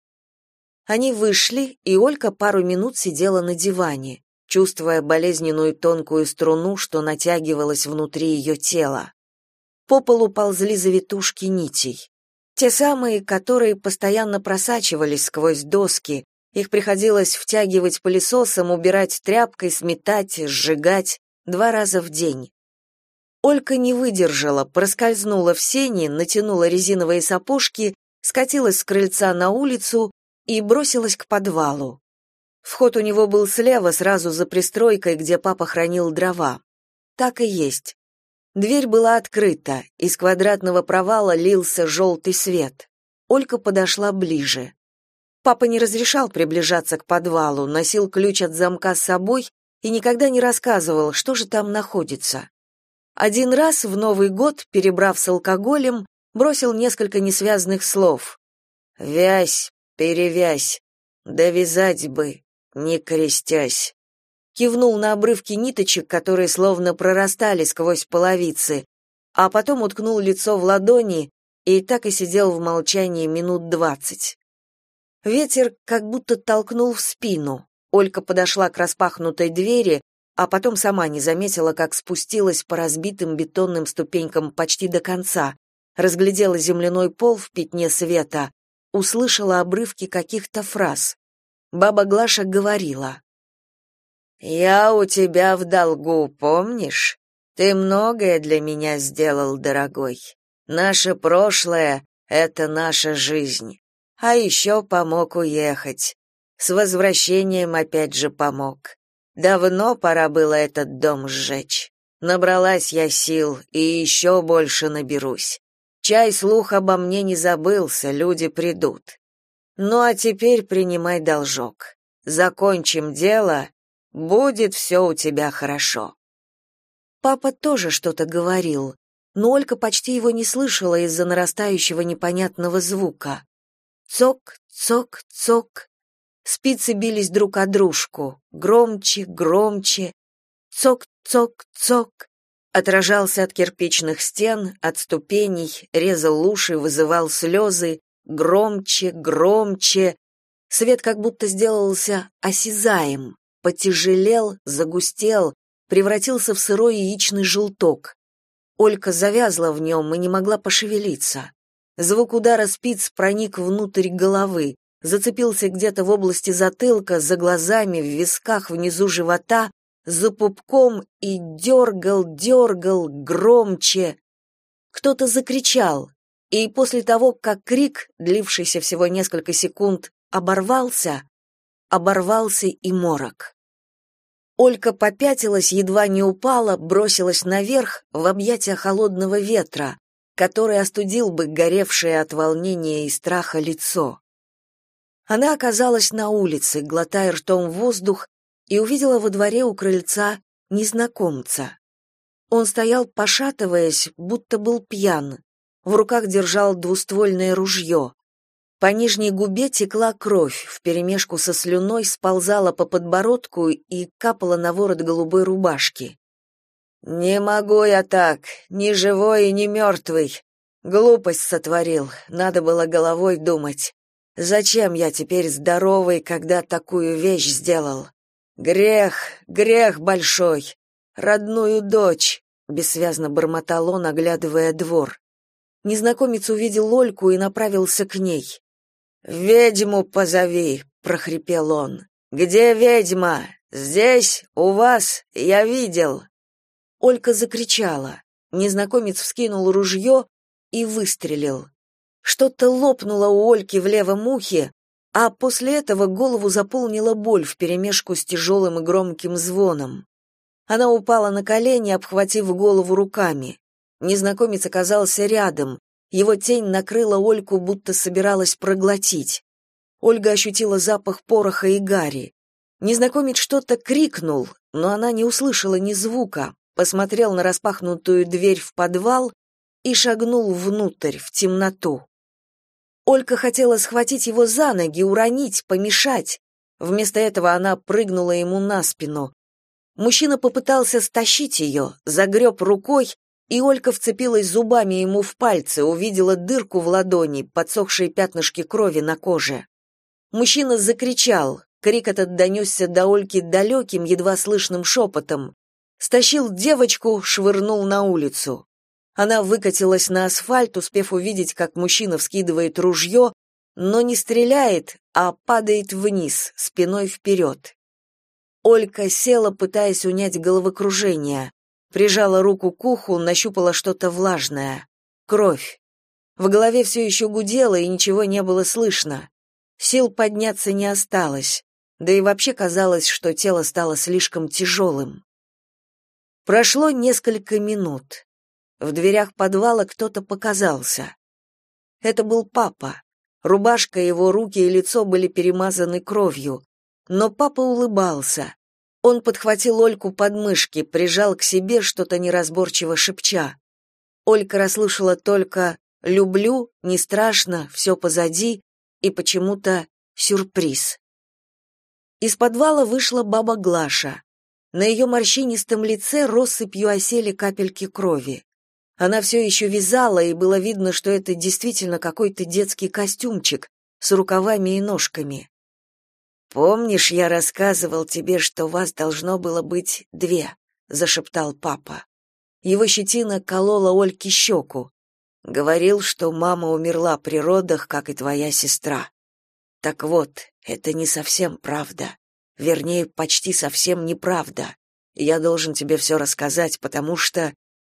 Они вышли, и Олька пару минут сидела на диване, чувствуя болезненную тонкую струну, что натягивалась внутри ее тела. По полу ползли завитушки нитей. Те самые, которые постоянно просачивались сквозь доски, их приходилось втягивать пылесосом, убирать тряпкой, сметать, сжигать 2 раза в день. Олька не выдержала, проскользнула в сени, натянула резиновые сапожки, скатилась с крыльца на улицу и бросилась к подвалу. Вход у него был слева, сразу за пристройкой, где папа хранил дрова. Так и есть. Дверь была открыта, из квадратного провала лился желтый свет. Олька подошла ближе. Папа не разрешал приближаться к подвалу, носил ключ от замка с собой и никогда не рассказывал, что же там находится. Один раз в Новый год, перебрав с алкоголем, бросил несколько несвязных слов. «Вязь, перевязь, довязать бы, не крестясь». Кивнул на обрывки ниточек, которые словно прорастали сквозь половицы, а потом уткнул лицо в ладони и так и сидел в молчании минут 20. Ветер как будто толкнул в спину. Олька подошла к распахнутой двери, а потом сама не заметила, как спустилась по разбитым бетонным ступенькам почти до конца, разглядела земляной пол в пятне света, услышала обрывки каких-то фраз. Баба Глаша говорила: «Я у тебя в долгу, помнишь? Ты многое для меня сделал, дорогой. Наше прошлое — это наша жизнь. А еще помог уехать. С возвращением опять же помог. Давно пора было этот дом сжечь. Набралась я сил и еще больше наберусь. Чай слух обо мне не забылся, люди придут. Ну а теперь принимай должок. Закончим дело, будет все у тебя хорошо». Папа тоже что-то говорил, но Олька почти его не слышала из-за нарастающего непонятного звука. Цок, цок, цок. Спицы бились друг о дружку. Громче, громче. Цок, цок, цок. Отражался от кирпичных стен, от ступеней, резал уши, вызывал слезы. Громче, громче. Свет как будто сделался осязаем, потяжелел, загустел, превратился в сырой яичный желток. Олька завязла в нем и не могла пошевелиться. Звук удара спиц проник внутрь головы, зацепился где-то в области затылка, за глазами, в висках, внизу живота, за пупком и дергал, дергал, громче. Кто-то закричал, и после того, как крик, длившийся всего несколько секунд, оборвался и морок. Олька попятилась, едва не упала, бросилась наверх в объятия холодного ветра, который остудил бы горевшее от волнения и страха лицо. Она оказалась на улице, глотая ртом воздух, и увидела во дворе у крыльца незнакомца. Он стоял, пошатываясь, будто был пьян. В руках держал двуствольное ружье. По нижней губе текла кровь, вперемешку со слюной сползала по подбородку и капала на ворот голубой рубашки. «Не могу я так, ни живой и ни мертвый. Глупость сотворил, надо было головой думать. Зачем я теперь здоровый, когда такую вещь сделал? Грех, грех большой. Родную дочь», — бессвязно бормотал он, оглядывая двор. Незнакомец увидел Ольку и направился к ней. «Ведьму позови», — прохрипел он. «Где ведьма? Здесь, у вас, я видел». Олька закричала. Незнакомец вскинул ружье и выстрелил. Что-то лопнуло у Ольки в левом ухе, а после этого голову заполнила боль вперемешку с тяжелым и громким звоном. Она упала на колени, обхватив голову руками. Незнакомец оказался рядом. Его тень накрыла Ольку, будто собиралась проглотить. Ольга ощутила запах пороха и гари. Незнакомец что-то крикнул, но она не услышала ни звука, посмотрел на распахнутую дверь в подвал и шагнул внутрь, в темноту. Олька хотела схватить его за ноги, уронить, помешать. Вместо этого она прыгнула ему на спину. Мужчина попытался стащить ее, загреб рукой, и Олька вцепилась зубами ему в пальцы, увидела дырку в ладони, подсохшие пятнышки крови на коже. Мужчина закричал, крик этот донесся до Ольки далеким, едва слышным шепотом. Стащил девочку, швырнул на улицу. Она выкатилась на асфальт, успев увидеть, как мужчина вскидывает ружье, но не стреляет, а падает вниз, спиной вперед. Олька села, пытаясь унять головокружение. Прижала руку к уху, нащупала что-то влажное. Кровь. В голове все еще гудело, и ничего не было слышно. Сил подняться не осталось, да и вообще казалось, что тело стало слишком тяжелым. Прошло несколько минут. В дверях подвала кто-то показался. Это был папа. Рубашка, его руки и лицо были перемазаны кровью. Но папа улыбался. Он подхватил Ольку под мышки, прижал к себе, что-то неразборчиво шепча. Олька расслышала только «люблю», «не страшно», «все позади» и почему-то «сюрприз». Из подвала вышла баба Глаша. На ее морщинистом лице россыпью осели капельки крови. Она все еще вязала, и было видно, что это действительно какой-то детский костюмчик с рукавами и ножками. «Помнишь, я рассказывал тебе, что вас должно было быть 2?» — зашептал папа. Его щетина колола Ольке щеку. Говорил, что мама умерла при родах, как и твоя сестра. Так вот, это не совсем правда. Вернее, почти совсем неправда. Я должен тебе все рассказать, потому что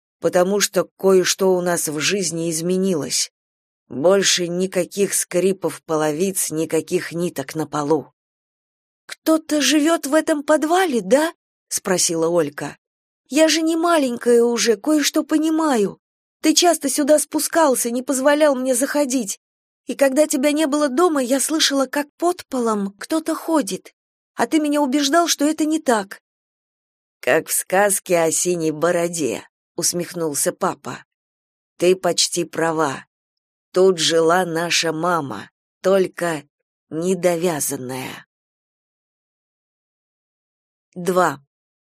кое-что у нас в жизни изменилось. Больше никаких скрипов половиц, никаких ниток на полу. «Кто-то живет в этом подвале, да?» — спросила Олька. «Я же не маленькая уже, кое-что понимаю. Ты часто сюда спускался, не позволял мне заходить. И когда тебя не было дома, я слышала, как под полом кто-то ходит. А ты меня убеждал, что это не так». «Как в сказке о синей бороде», — усмехнулся папа. «Ты почти права. Тут жила наша мама. только недовязанная. 2.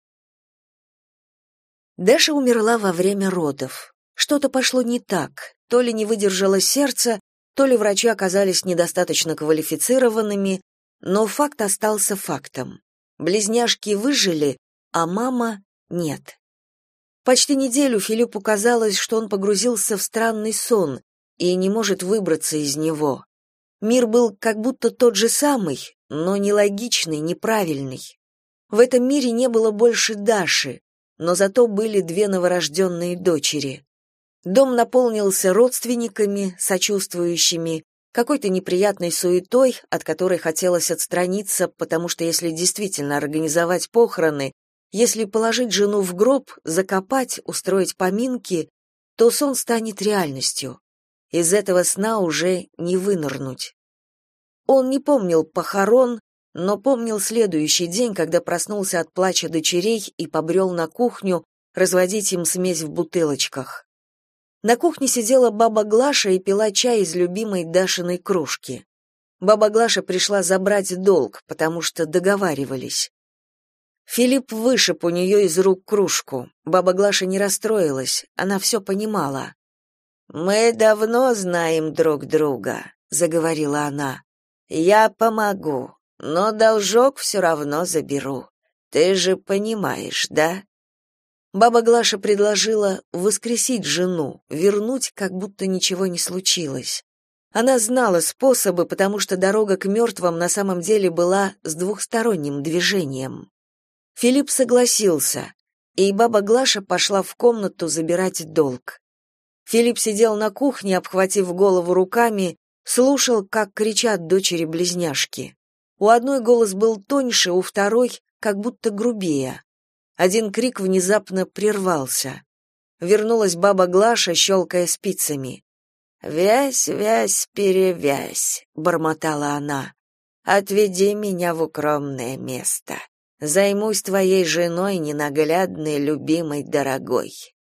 Даша умерла во время родов. Что-то пошло не так, то ли не выдержало сердце, то ли врачи оказались недостаточно квалифицированными, но факт остался фактом. Близняшки выжили, а мама — нет. Почти неделю Филиппу казалось, что он погрузился в странный сон и не может выбраться из него. Мир был как будто тот же самый, но нелогичный, неправильный. В этом мире не было больше Даши, но зато были две новорожденные дочери. Дом наполнился родственниками, сочувствующими, какой-то неприятной суетой, от которой хотелось отстраниться, потому что если действительно организовать похороны, если положить жену в гроб, закопать, устроить поминки, то сон станет реальностью. Из этого сна уже не вынырнуть. Он не помнил похорон, но помнил следующий день, когда проснулся от плача дочерей и побрел на кухню разводить им смесь в бутылочках. На кухне сидела баба Глаша и пила чай из любимой Дашиной кружки. Баба Глаша пришла забрать долг, потому что договаривались. Филипп вышиб у нее из рук кружку. Баба Глаша не расстроилась, она все понимала. «Мы давно знаем друг друга», — заговорила она. «Я помогу, но должок все равно заберу. Ты же понимаешь, да?» Баба Глаша предложила воскресить жену, вернуть, как будто ничего не случилось. Она знала способы, потому что дорога к мертвым на самом деле была с двухсторонним движением. Филипп согласился, и баба Глаша пошла в комнату забирать долг. Филипп сидел на кухне, обхватив голову руками, слушал, как кричат дочери-близняшки. У одной голос был тоньше, у второй как будто грубее. Один крик внезапно прервался. Вернулась баба Глаша, щелкая спицами. «Вязь, вязь, перевязь», — бормотала она. «Отведи меня в укромное место. Займусь твоей женой, ненаглядной, любимой, дорогой».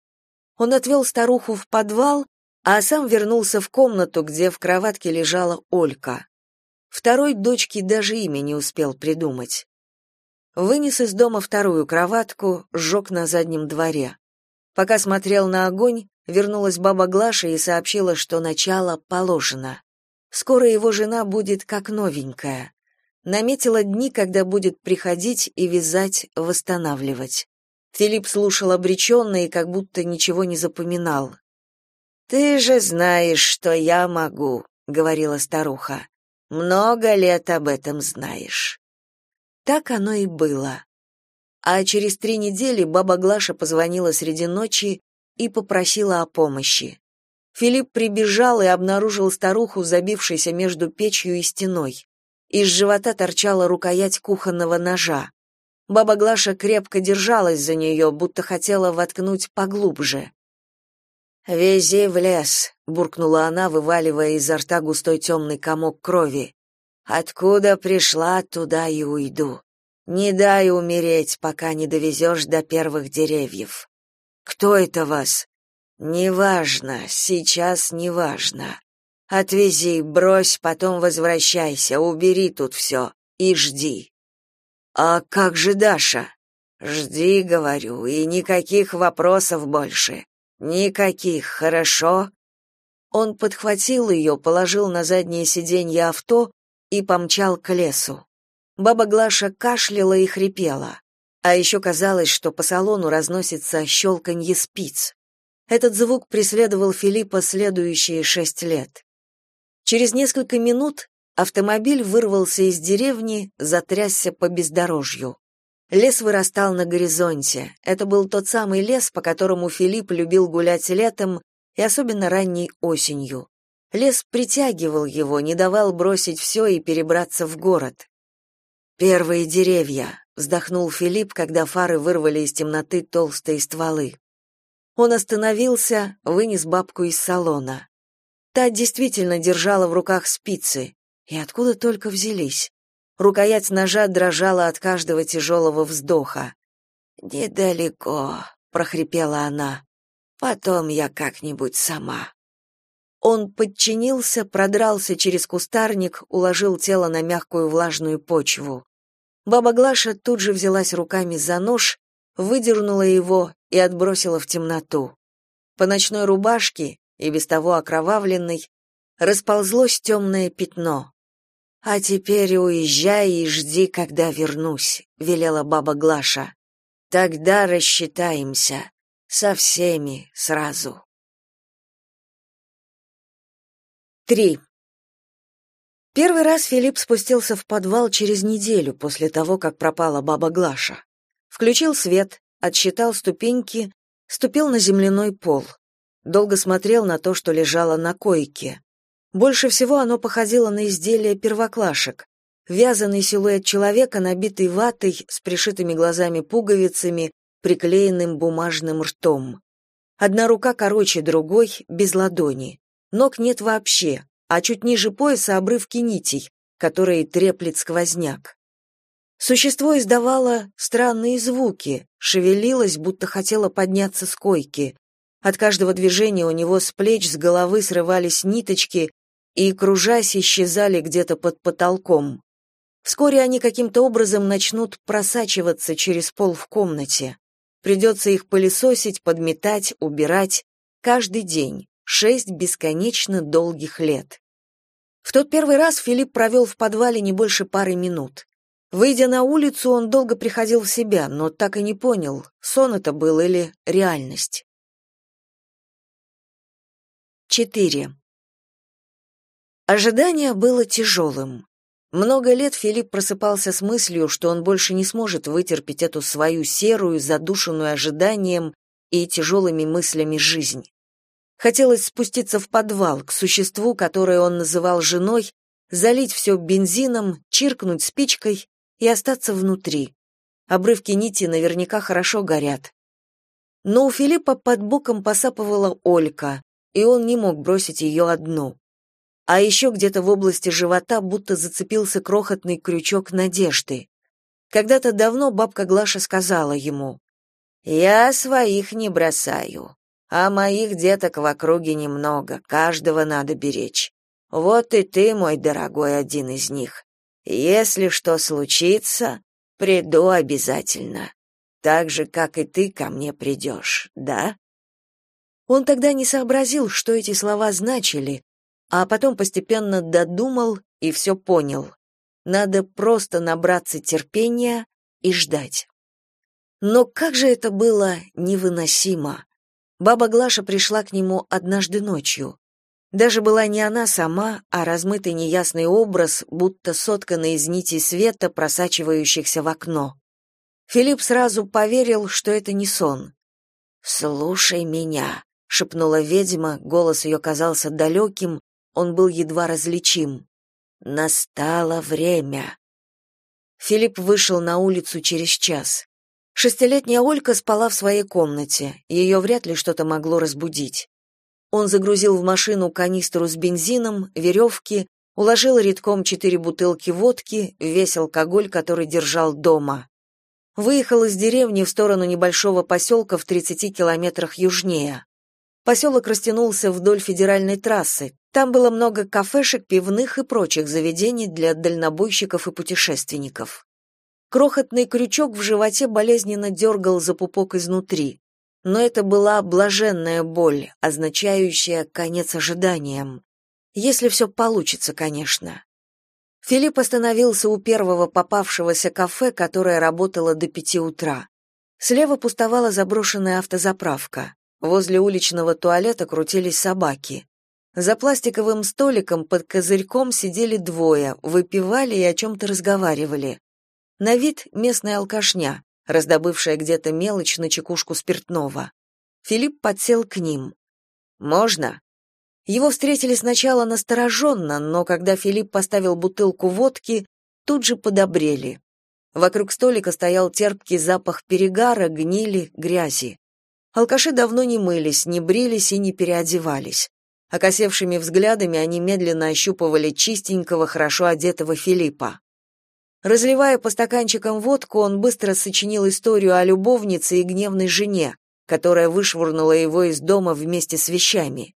Он отвел старуху в подвал, а сам вернулся в комнату, где в кроватке лежала Олька. Второй дочке даже имя не успел придумать. Вынес из дома вторую кроватку, сжег на заднем дворе. Пока смотрел на огонь, вернулась баба Глаша и сообщила, что начало положено. Скоро его жена будет как новенькая. Наметила дни, когда будет приходить и вязать, восстанавливать. Филипп слушал обреченно и как будто ничего не запоминал. «Ты же знаешь, что я могу», — говорила старуха. «Много лет об этом знаешь». Так оно и было. А через 3 недели баба Глаша позвонила среди ночи и попросила о помощи. Филипп прибежал и обнаружил старуху, забившейся между печью и стеной. Из живота торчала рукоять кухонного ножа. Баба Глаша крепко держалась за нее, будто хотела воткнуть поглубже. «Вези в лес», — буркнула она, вываливая изо рта густой темный комок крови. «Откуда пришла, туда и уйду. Не дай умереть, пока не довезешь до первых деревьев». «Кто это вас?» «Неважно, сейчас неважно. Отвези, брось, потом возвращайся, убери тут все и жди». «А как же Даша?» «Жди, говорю, и никаких вопросов больше. Никаких, хорошо?» Он подхватил ее, положил на заднее сиденье авто и помчал к лесу. Баба Глаша кашляла и хрипела. А еще казалось, что по салону разносится щелканье спиц. Этот звук преследовал Филиппа следующие 6 лет. Через несколько минут автомобиль вырвался из деревни, затрясся по бездорожью. Лес вырастал на горизонте. Это был тот самый лес, по которому Филипп любил гулять летом и особенно ранней осенью. Лес притягивал его, не давал бросить все и перебраться в город. «Первые деревья», — вздохнул Филипп, когда фары вырвали из темноты толстые стволы. Он остановился, вынес бабку из салона. Та действительно держала в руках спицы, и откуда только взялись. Рукоять ножа дрожала от каждого тяжелого вздоха. «Недалеко», — прохрипела она. «Потом я как-нибудь сама». Он подчинился, продрался через кустарник, уложил тело на мягкую влажную почву. Баба Глаша тут же взялась руками за нож, выдернула его и отбросила в темноту. По ночной рубашке, и без того окровавленной, расползлось темное пятно. «А теперь уезжай и жди, когда вернусь», — велела баба Глаша. «Тогда рассчитаемся. Со всеми сразу». 3. Первый раз Филипп спустился в подвал через неделю после того, как пропала баба Глаша. Включил свет, отсчитал ступеньки, ступил на земляной пол. Долго смотрел на то, что лежало на койке. Больше всего оно походило на изделие первоклашек. Вязаный силуэт человека, набитый ватой, с пришитыми глазами-пуговицами, приклеенным бумажным ртом. Одна рука короче другой, без ладони. Ног нет вообще, а чуть ниже пояса обрывки нитей, которые треплет сквозняк. Существо издавало странные звуки, шевелилось, будто хотело подняться с койки. От каждого движения у него с плеч, с головы срывались ниточки и, кружась, исчезали где-то под потолком. Вскоре они каким-то образом начнут просачиваться через пол в комнате. Придется их пылесосить, подметать, убирать каждый день, 6 бесконечно долгих лет. В тот первый раз Филипп провел в подвале не больше пары минут. Выйдя на улицу, он долго приходил в себя, но так и не понял, сон это был или реальность. 4. Ожидание было тяжелым. Много лет Филипп просыпался с мыслью, что он больше не сможет вытерпеть эту свою серую, задушенную ожиданием и тяжелыми мыслями жизнь. Хотелось спуститься в подвал, к существу, которое он называл женой, залить все бензином, чиркнуть спичкой и остаться внутри. Обрывки нити наверняка хорошо горят. Но у Филиппа под боком посапывала Олька, и он не мог бросить ее одну. А еще где-то в области живота будто зацепился крохотный крючок надежды. Когда-то давно бабка Глаша сказала ему: «Я своих не бросаю, а моих деток в округе немного, каждого надо беречь. Вот и ты, мой дорогой, один из них. Если что случится, приду обязательно, так же, как и ты ко мне придешь, да?» Он тогда не сообразил, что эти слова значили, а потом постепенно додумал и все понял. Надо просто набраться терпения и ждать. Но как же это было невыносимо. Баба Глаша пришла к нему однажды ночью. Даже была не она сама, а размытый неясный образ, будто сотканный из нитей света, просачивающихся в окно. Филипп сразу поверил, что это не сон. «Слушай меня», — шепнула ведьма, голос ее казался далеким, он был едва различим. «Настало время». Филипп вышел на улицу через час. 6-летняя Олька спала в своей комнате, ее вряд ли что-то могло разбудить. Он загрузил в машину канистру с бензином, веревки, уложил редком 4 бутылки водки, весь алкоголь, который держал дома. Выехал из деревни в сторону небольшого поселка в 30 километрах южнее. Поселок растянулся вдоль федеральной трассы. Там было много кафешек, пивных и прочих заведений для дальнобойщиков и путешественников. Крохотный крючок в животе болезненно дергал за пупок изнутри. Но это была блаженная боль, означающая конец ожиданиям. Если все получится, конечно. Филипп остановился у первого попавшегося кафе, которое работало до 5 утра. Слева пустовала заброшенная автозаправка. Возле уличного туалета крутились собаки. За пластиковым столиком под козырьком сидели двое, выпивали и о чем-то разговаривали. На вид местная алкашня, раздобывшая где-то мелочь на чекушку спиртного. Филипп подсел к ним. «Можно?» Его встретили сначала настороженно, но когда Филипп поставил бутылку водки, тут же подобрели. Вокруг столика стоял терпкий запах перегара, гнили, грязи. Алкаши давно не мылись, не брились и не переодевались. Окосевшими взглядами они медленно ощупывали чистенького, хорошо одетого Филиппа. Разливая по стаканчикам водку, он быстро сочинил историю о любовнице и гневной жене, которая вышвырнула его из дома вместе с вещами.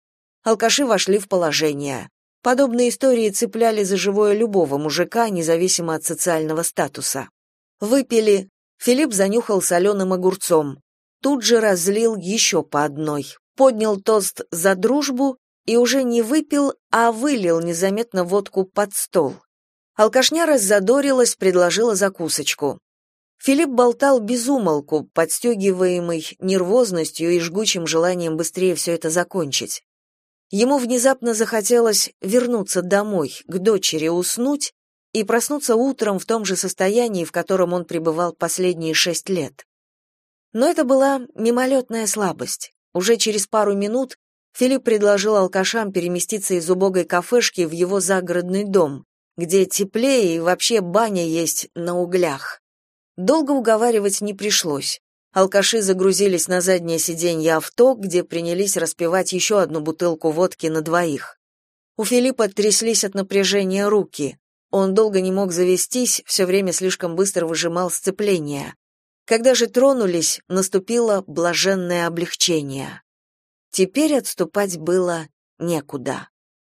Алкаши вошли в положение. Подобные истории цепляли за живое любого мужика, независимо от социального статуса. Выпили. Филипп занюхал соленым огурцом. Тут же разлил еще по одной. Поднял тост за дружбу и уже не выпил, а вылил незаметно водку под стол. Алкашня раззадорилась, предложила закусочку. Филипп болтал без умолку, подстегиваемый нервозностью и жгучим желанием быстрее все это закончить. Ему внезапно захотелось вернуться домой, к дочери уснуть и проснуться утром в том же состоянии, в котором он пребывал последние 6 лет. Но это была мимолетная слабость. Уже через пару минут Филипп предложил алкашам переместиться из убогой кафешки в его загородный дом, где теплее и вообще баня есть на углях. Долго уговаривать не пришлось. Алкаши загрузились на заднее сиденье авто, где принялись распивать еще одну бутылку водки на двоих. У Филиппа тряслись от напряжения руки. Он долго не мог завестись, все время слишком быстро выжимал сцепление. Когда же тронулись, наступило блаженное облегчение. Теперь отступать было некуда.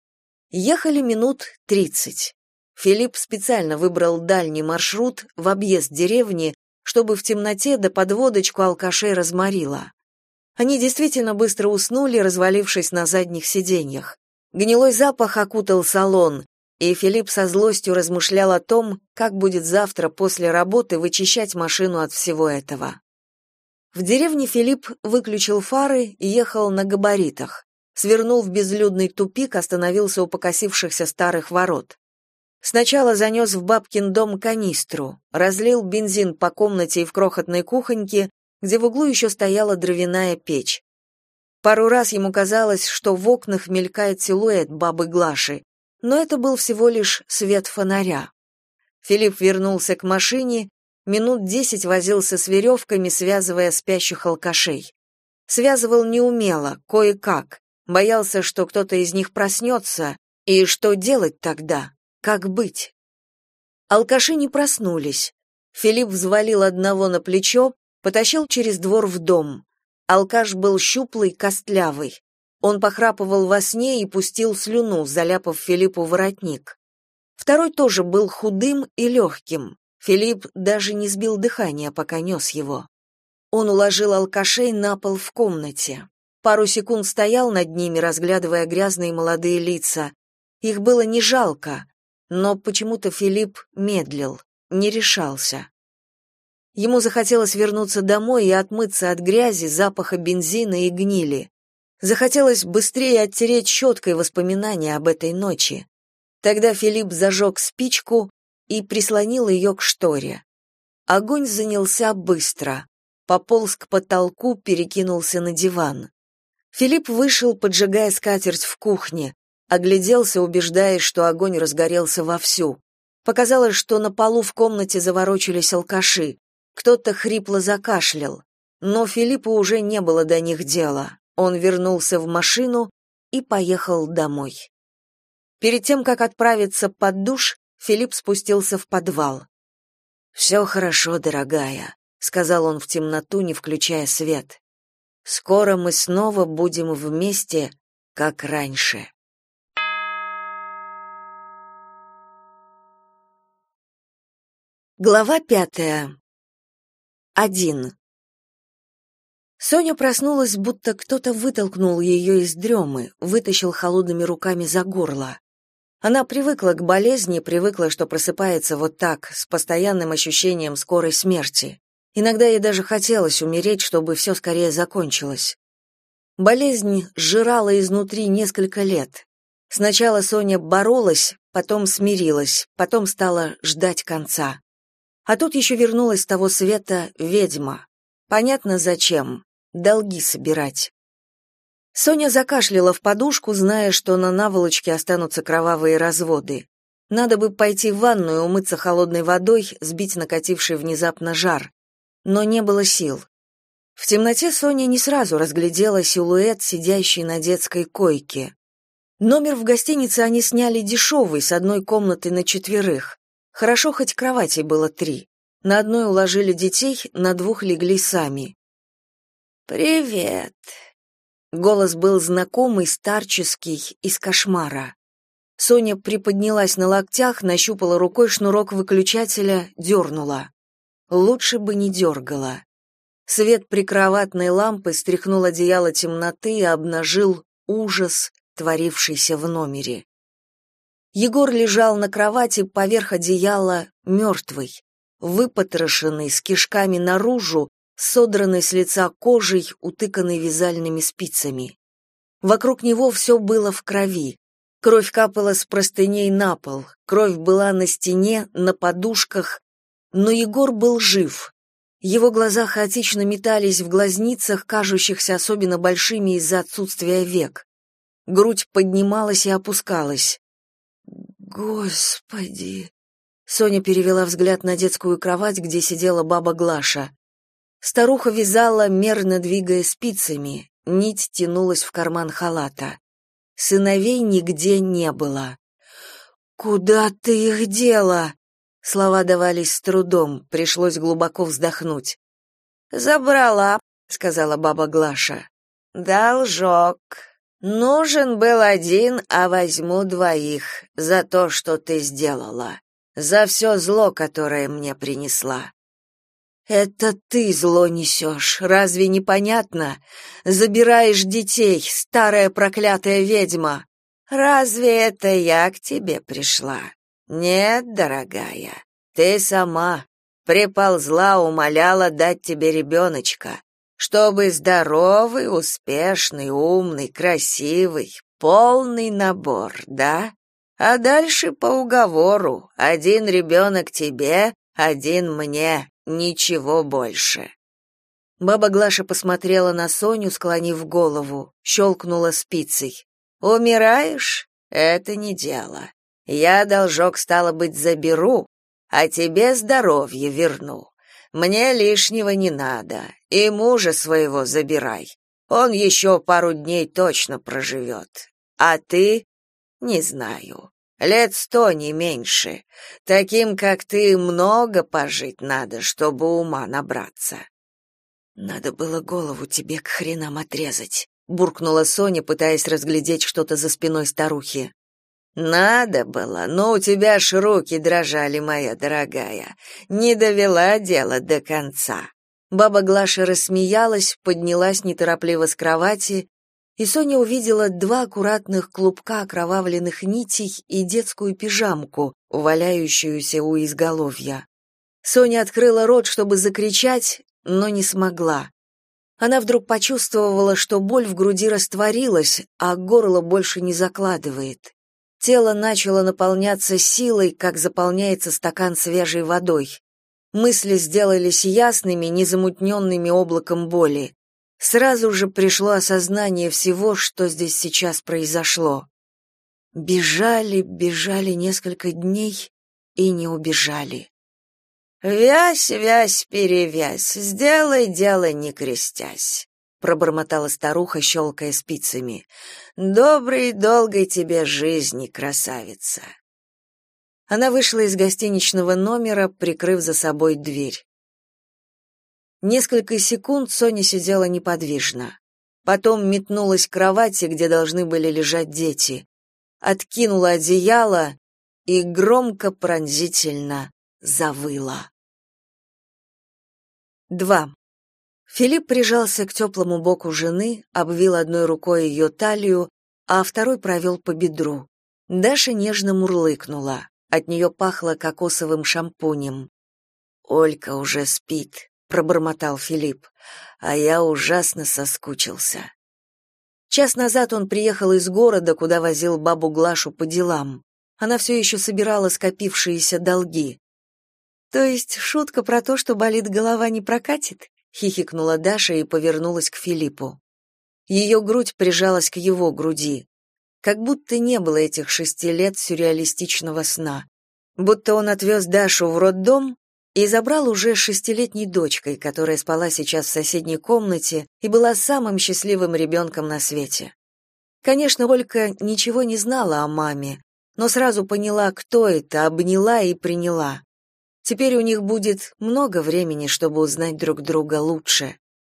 Ехали минут 30. Филипп специально выбрал дальний маршрут в объезд деревни, чтобы в темноте до подводочку алкашей разморило. Они действительно быстро уснули, развалившись на задних сиденьях. Гнилой запах окутал салон, и Филипп со злостью размышлял о том, как будет завтра после работы вычищать машину от всего этого. В деревне Филипп выключил фары и ехал на габаритах. Свернул в безлюдный тупик, остановился у покосившихся старых ворот. Сначала занес в бабкин дом канистру, разлил бензин по комнате и в крохотной кухоньке, где в углу еще стояла дровяная печь. Пару раз ему казалось, что в окнах мелькает силуэт бабы Глаши, но это был всего лишь свет фонаря. Филипп вернулся к машине, минут 10 возился с веревками, связывая спящих алкашей. Связывал неумело, кое-как, боялся, что кто-то из них проснется, и что делать тогда? Как быть? Алкаши не проснулись. Филипп взвалил одного на плечо, потащил через двор в дом. Алкаш был щуплый, костлявый. Он похрапывал во сне и пустил слюну, заляпав Филиппу воротник. Второй тоже был худым и легким. Филипп даже не сбил дыхания, пока нес его. Он уложил алкашей на пол в комнате. Пару секунд стоял над ними, разглядывая грязные молодые лица. Их было не жалко. Но почему-то Филипп медлил, не решался. Ему захотелось вернуться домой и отмыться от грязи, запаха бензина и гнили. Захотелось быстрее оттереть щеткой воспоминания об этой ночи. Тогда Филипп зажег спичку и прислонил ее к шторе. Огонь занялся быстро. Пополз к потолку, перекинулся на диван. Филипп вышел, поджигая скатерть в кухне. Огляделся, убеждаясь, что огонь разгорелся вовсю. Показалось, что на полу в комнате заворочились алкаши. Кто-то хрипло закашлял. Но Филиппу уже не было до них дела. Он вернулся в машину и поехал домой. Перед тем, как отправиться под душ, Филипп спустился в подвал. «Все хорошо, дорогая», — сказал он в темноту, не включая свет. «Скоро мы снова будем вместе, как раньше». Глава 5. 1. Соня проснулась, будто кто-то вытолкнул ее из дремы, вытащил холодными руками за горло. Она привыкла к болезни, привыкла, что просыпается вот так, с постоянным ощущением скорой смерти. Иногда ей даже хотелось умереть, чтобы все скорее закончилось. Болезнь сжирала изнутри несколько лет. Сначала Соня боролась, потом смирилась, потом стала ждать конца. А тут еще вернулась с того света ведьма. Понятно зачем. Долги собирать. Соня закашляла в подушку, зная, что на наволочке останутся кровавые разводы. Надо бы пойти в ванную, умыться холодной водой, сбить накативший внезапно жар. Но не было сил. В темноте Соня не сразу разглядела силуэт, сидящий на детской койке. Номер в гостинице они сняли дешевый, с одной комнатой на 4. Хорошо, хоть кроватей было 3. На одной уложили детей, на 2 легли сами. «Привет!» Голос был знакомый, старческий, из кошмара. Соня приподнялась на локтях, нащупала рукой шнурок выключателя, дернула. Лучше бы не дергала. Свет прикроватной лампы стряхнул одеяло темноты и обнажил ужас, творившийся в номере. Егор лежал на кровати поверх одеяла, мертвый, выпотрошенный, с кишками наружу, содранный с лица кожей, утыканный вязальными спицами. Вокруг него все было в крови. Кровь капала с простыней на пол, кровь была на стене, на подушках, но Егор был жив. Его глаза хаотично метались в глазницах, кажущихся особенно большими из-за отсутствия век. Грудь поднималась и опускалась. «Господи!» Соня перевела взгляд на детскую кровать, где сидела баба Глаша. Старуха вязала, мерно двигая спицами, нить тянулась в карман халата. Сыновей нигде не было. «Куда ты их дела?» Слова давались с трудом, пришлось глубоко вздохнуть. «Забрала», — сказала баба Глаша. «Должок. Нужен был один, а возьму двоих за то, что ты сделала, за все зло, которое мне принесла». «Это ты зло несешь, разве не понятно? Забираешь детей, старая проклятая ведьма». «Разве это я к тебе пришла? Нет, дорогая, ты сама приползла, умоляла дать тебе ребеночка, чтобы здоровый, успешный, умный, красивый, полный набор, да? А дальше по уговору, один ребенок тебе, один мне, ничего больше». Баба Глаша посмотрела на Соню, склонив голову, щелкнула спицей. «Умираешь? Это не дело. Я должок, стало быть, заберу, а тебе здоровье верну. Мне лишнего не надо, и мужа своего забирай. Он еще пару дней точно проживет. А ты? Не знаю. 100 не меньше. Таким, как ты, много пожить надо, чтобы ума набраться». «Надо было голову тебе к хренам отрезать», — буркнула Соня, пытаясь разглядеть что-то за спиной старухи. «Надо было, но у тебя ж руки дрожали, моя дорогая. Не довела дело до конца». Баба Глаша рассмеялась, поднялась неторопливо с кровати, и Соня увидела 2 аккуратных клубка окровавленных нитей и детскую пижамку, валяющуюся у изголовья. Соня открыла рот, чтобы закричать, но не смогла. Она вдруг почувствовала, что боль в груди растворилась, а горло больше не закладывает. Тело начало наполняться силой, как заполняется стакан свежей водой. Мысли сделались ясными, незамутненными облаком боли. Сразу же пришло осознание всего, что здесь сейчас произошло. Бежали, бежали несколько дней и не убежали. «Вязь, вязь, перевязь, сделай дело, не крестясь», — пробормотала старуха, щелкая спицами. «Доброй, долгой тебе жизни, красавица». Она вышла из гостиничного номера, прикрыв за собой дверь. Несколько секунд Соня сидела неподвижно. Потом метнулась к кровати, где должны были лежать дети. Откинула одеяло и громко, пронзительно завыла. 2. Филипп прижался к теплому боку жены, обвил одной рукой ее талию, а второй провел по бедру. Даша нежно мурлыкнула. От нее пахло кокосовым шампунем. «Олька уже спит», — пробормотал Филипп, «а я ужасно соскучился». Час назад он приехал из города, куда возил бабу Глашу по делам. Она все еще собирала скопившиеся долги. «То есть шутка про то, что болит голова, не прокатит?» — хихикнула Даша и повернулась к Филиппу. Ее грудь прижалась к его груди. Как будто не было этих 6 лет сюрреалистичного сна. Будто он отвез Дашу в роддом и забрал уже 6-летней дочкой, которая спала сейчас в соседней комнате и была самым счастливым ребенком на свете. Конечно, Олька ничего не знала о маме, но сразу поняла, кто это, обняла и приняла. Теперь у них будет много времени, чтобы узнать друг друга лучше.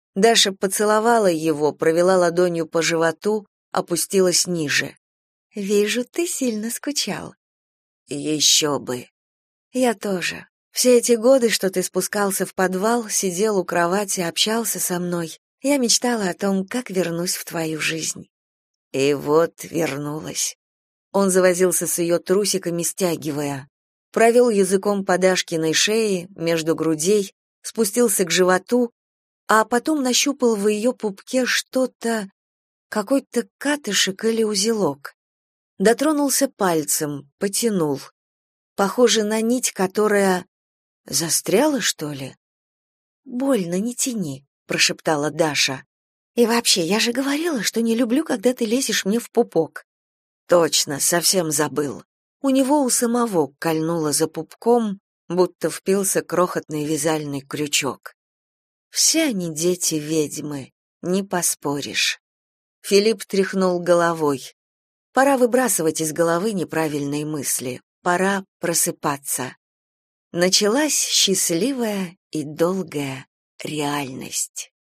Даша поцеловала его, провела ладонью по животу, опустилась ниже. «Вижу, ты сильно скучал». «Еще бы». «Я тоже. Все эти годы, что ты спускался в подвал, сидел у кровати, общался со мной, я мечтала о том, как вернусь в твою жизнь». И вот вернулась. Он завозился с ее трусиками, стягивая. Провел языком по Дашкиной шее, между грудей, спустился к животу, а потом нащупал в ее пупке что-то, какой-то катышек или узелок. Дотронулся пальцем, потянул. Похоже на нить, которая... Застряла, что ли? «Больно, не тяни», — прошептала Даша. «И вообще, я же говорила, что не люблю, когда ты лезешь мне в пупок». Точно, совсем забыл. У него у самого кольнуло за пупком, будто впился крохотный вязальный крючок. Все они дети ведьмы, не поспоришь. Филипп тряхнул головой. Пора выбрасывать из головы неправильные мысли. Пора просыпаться. Началась счастливая и долгая реальность.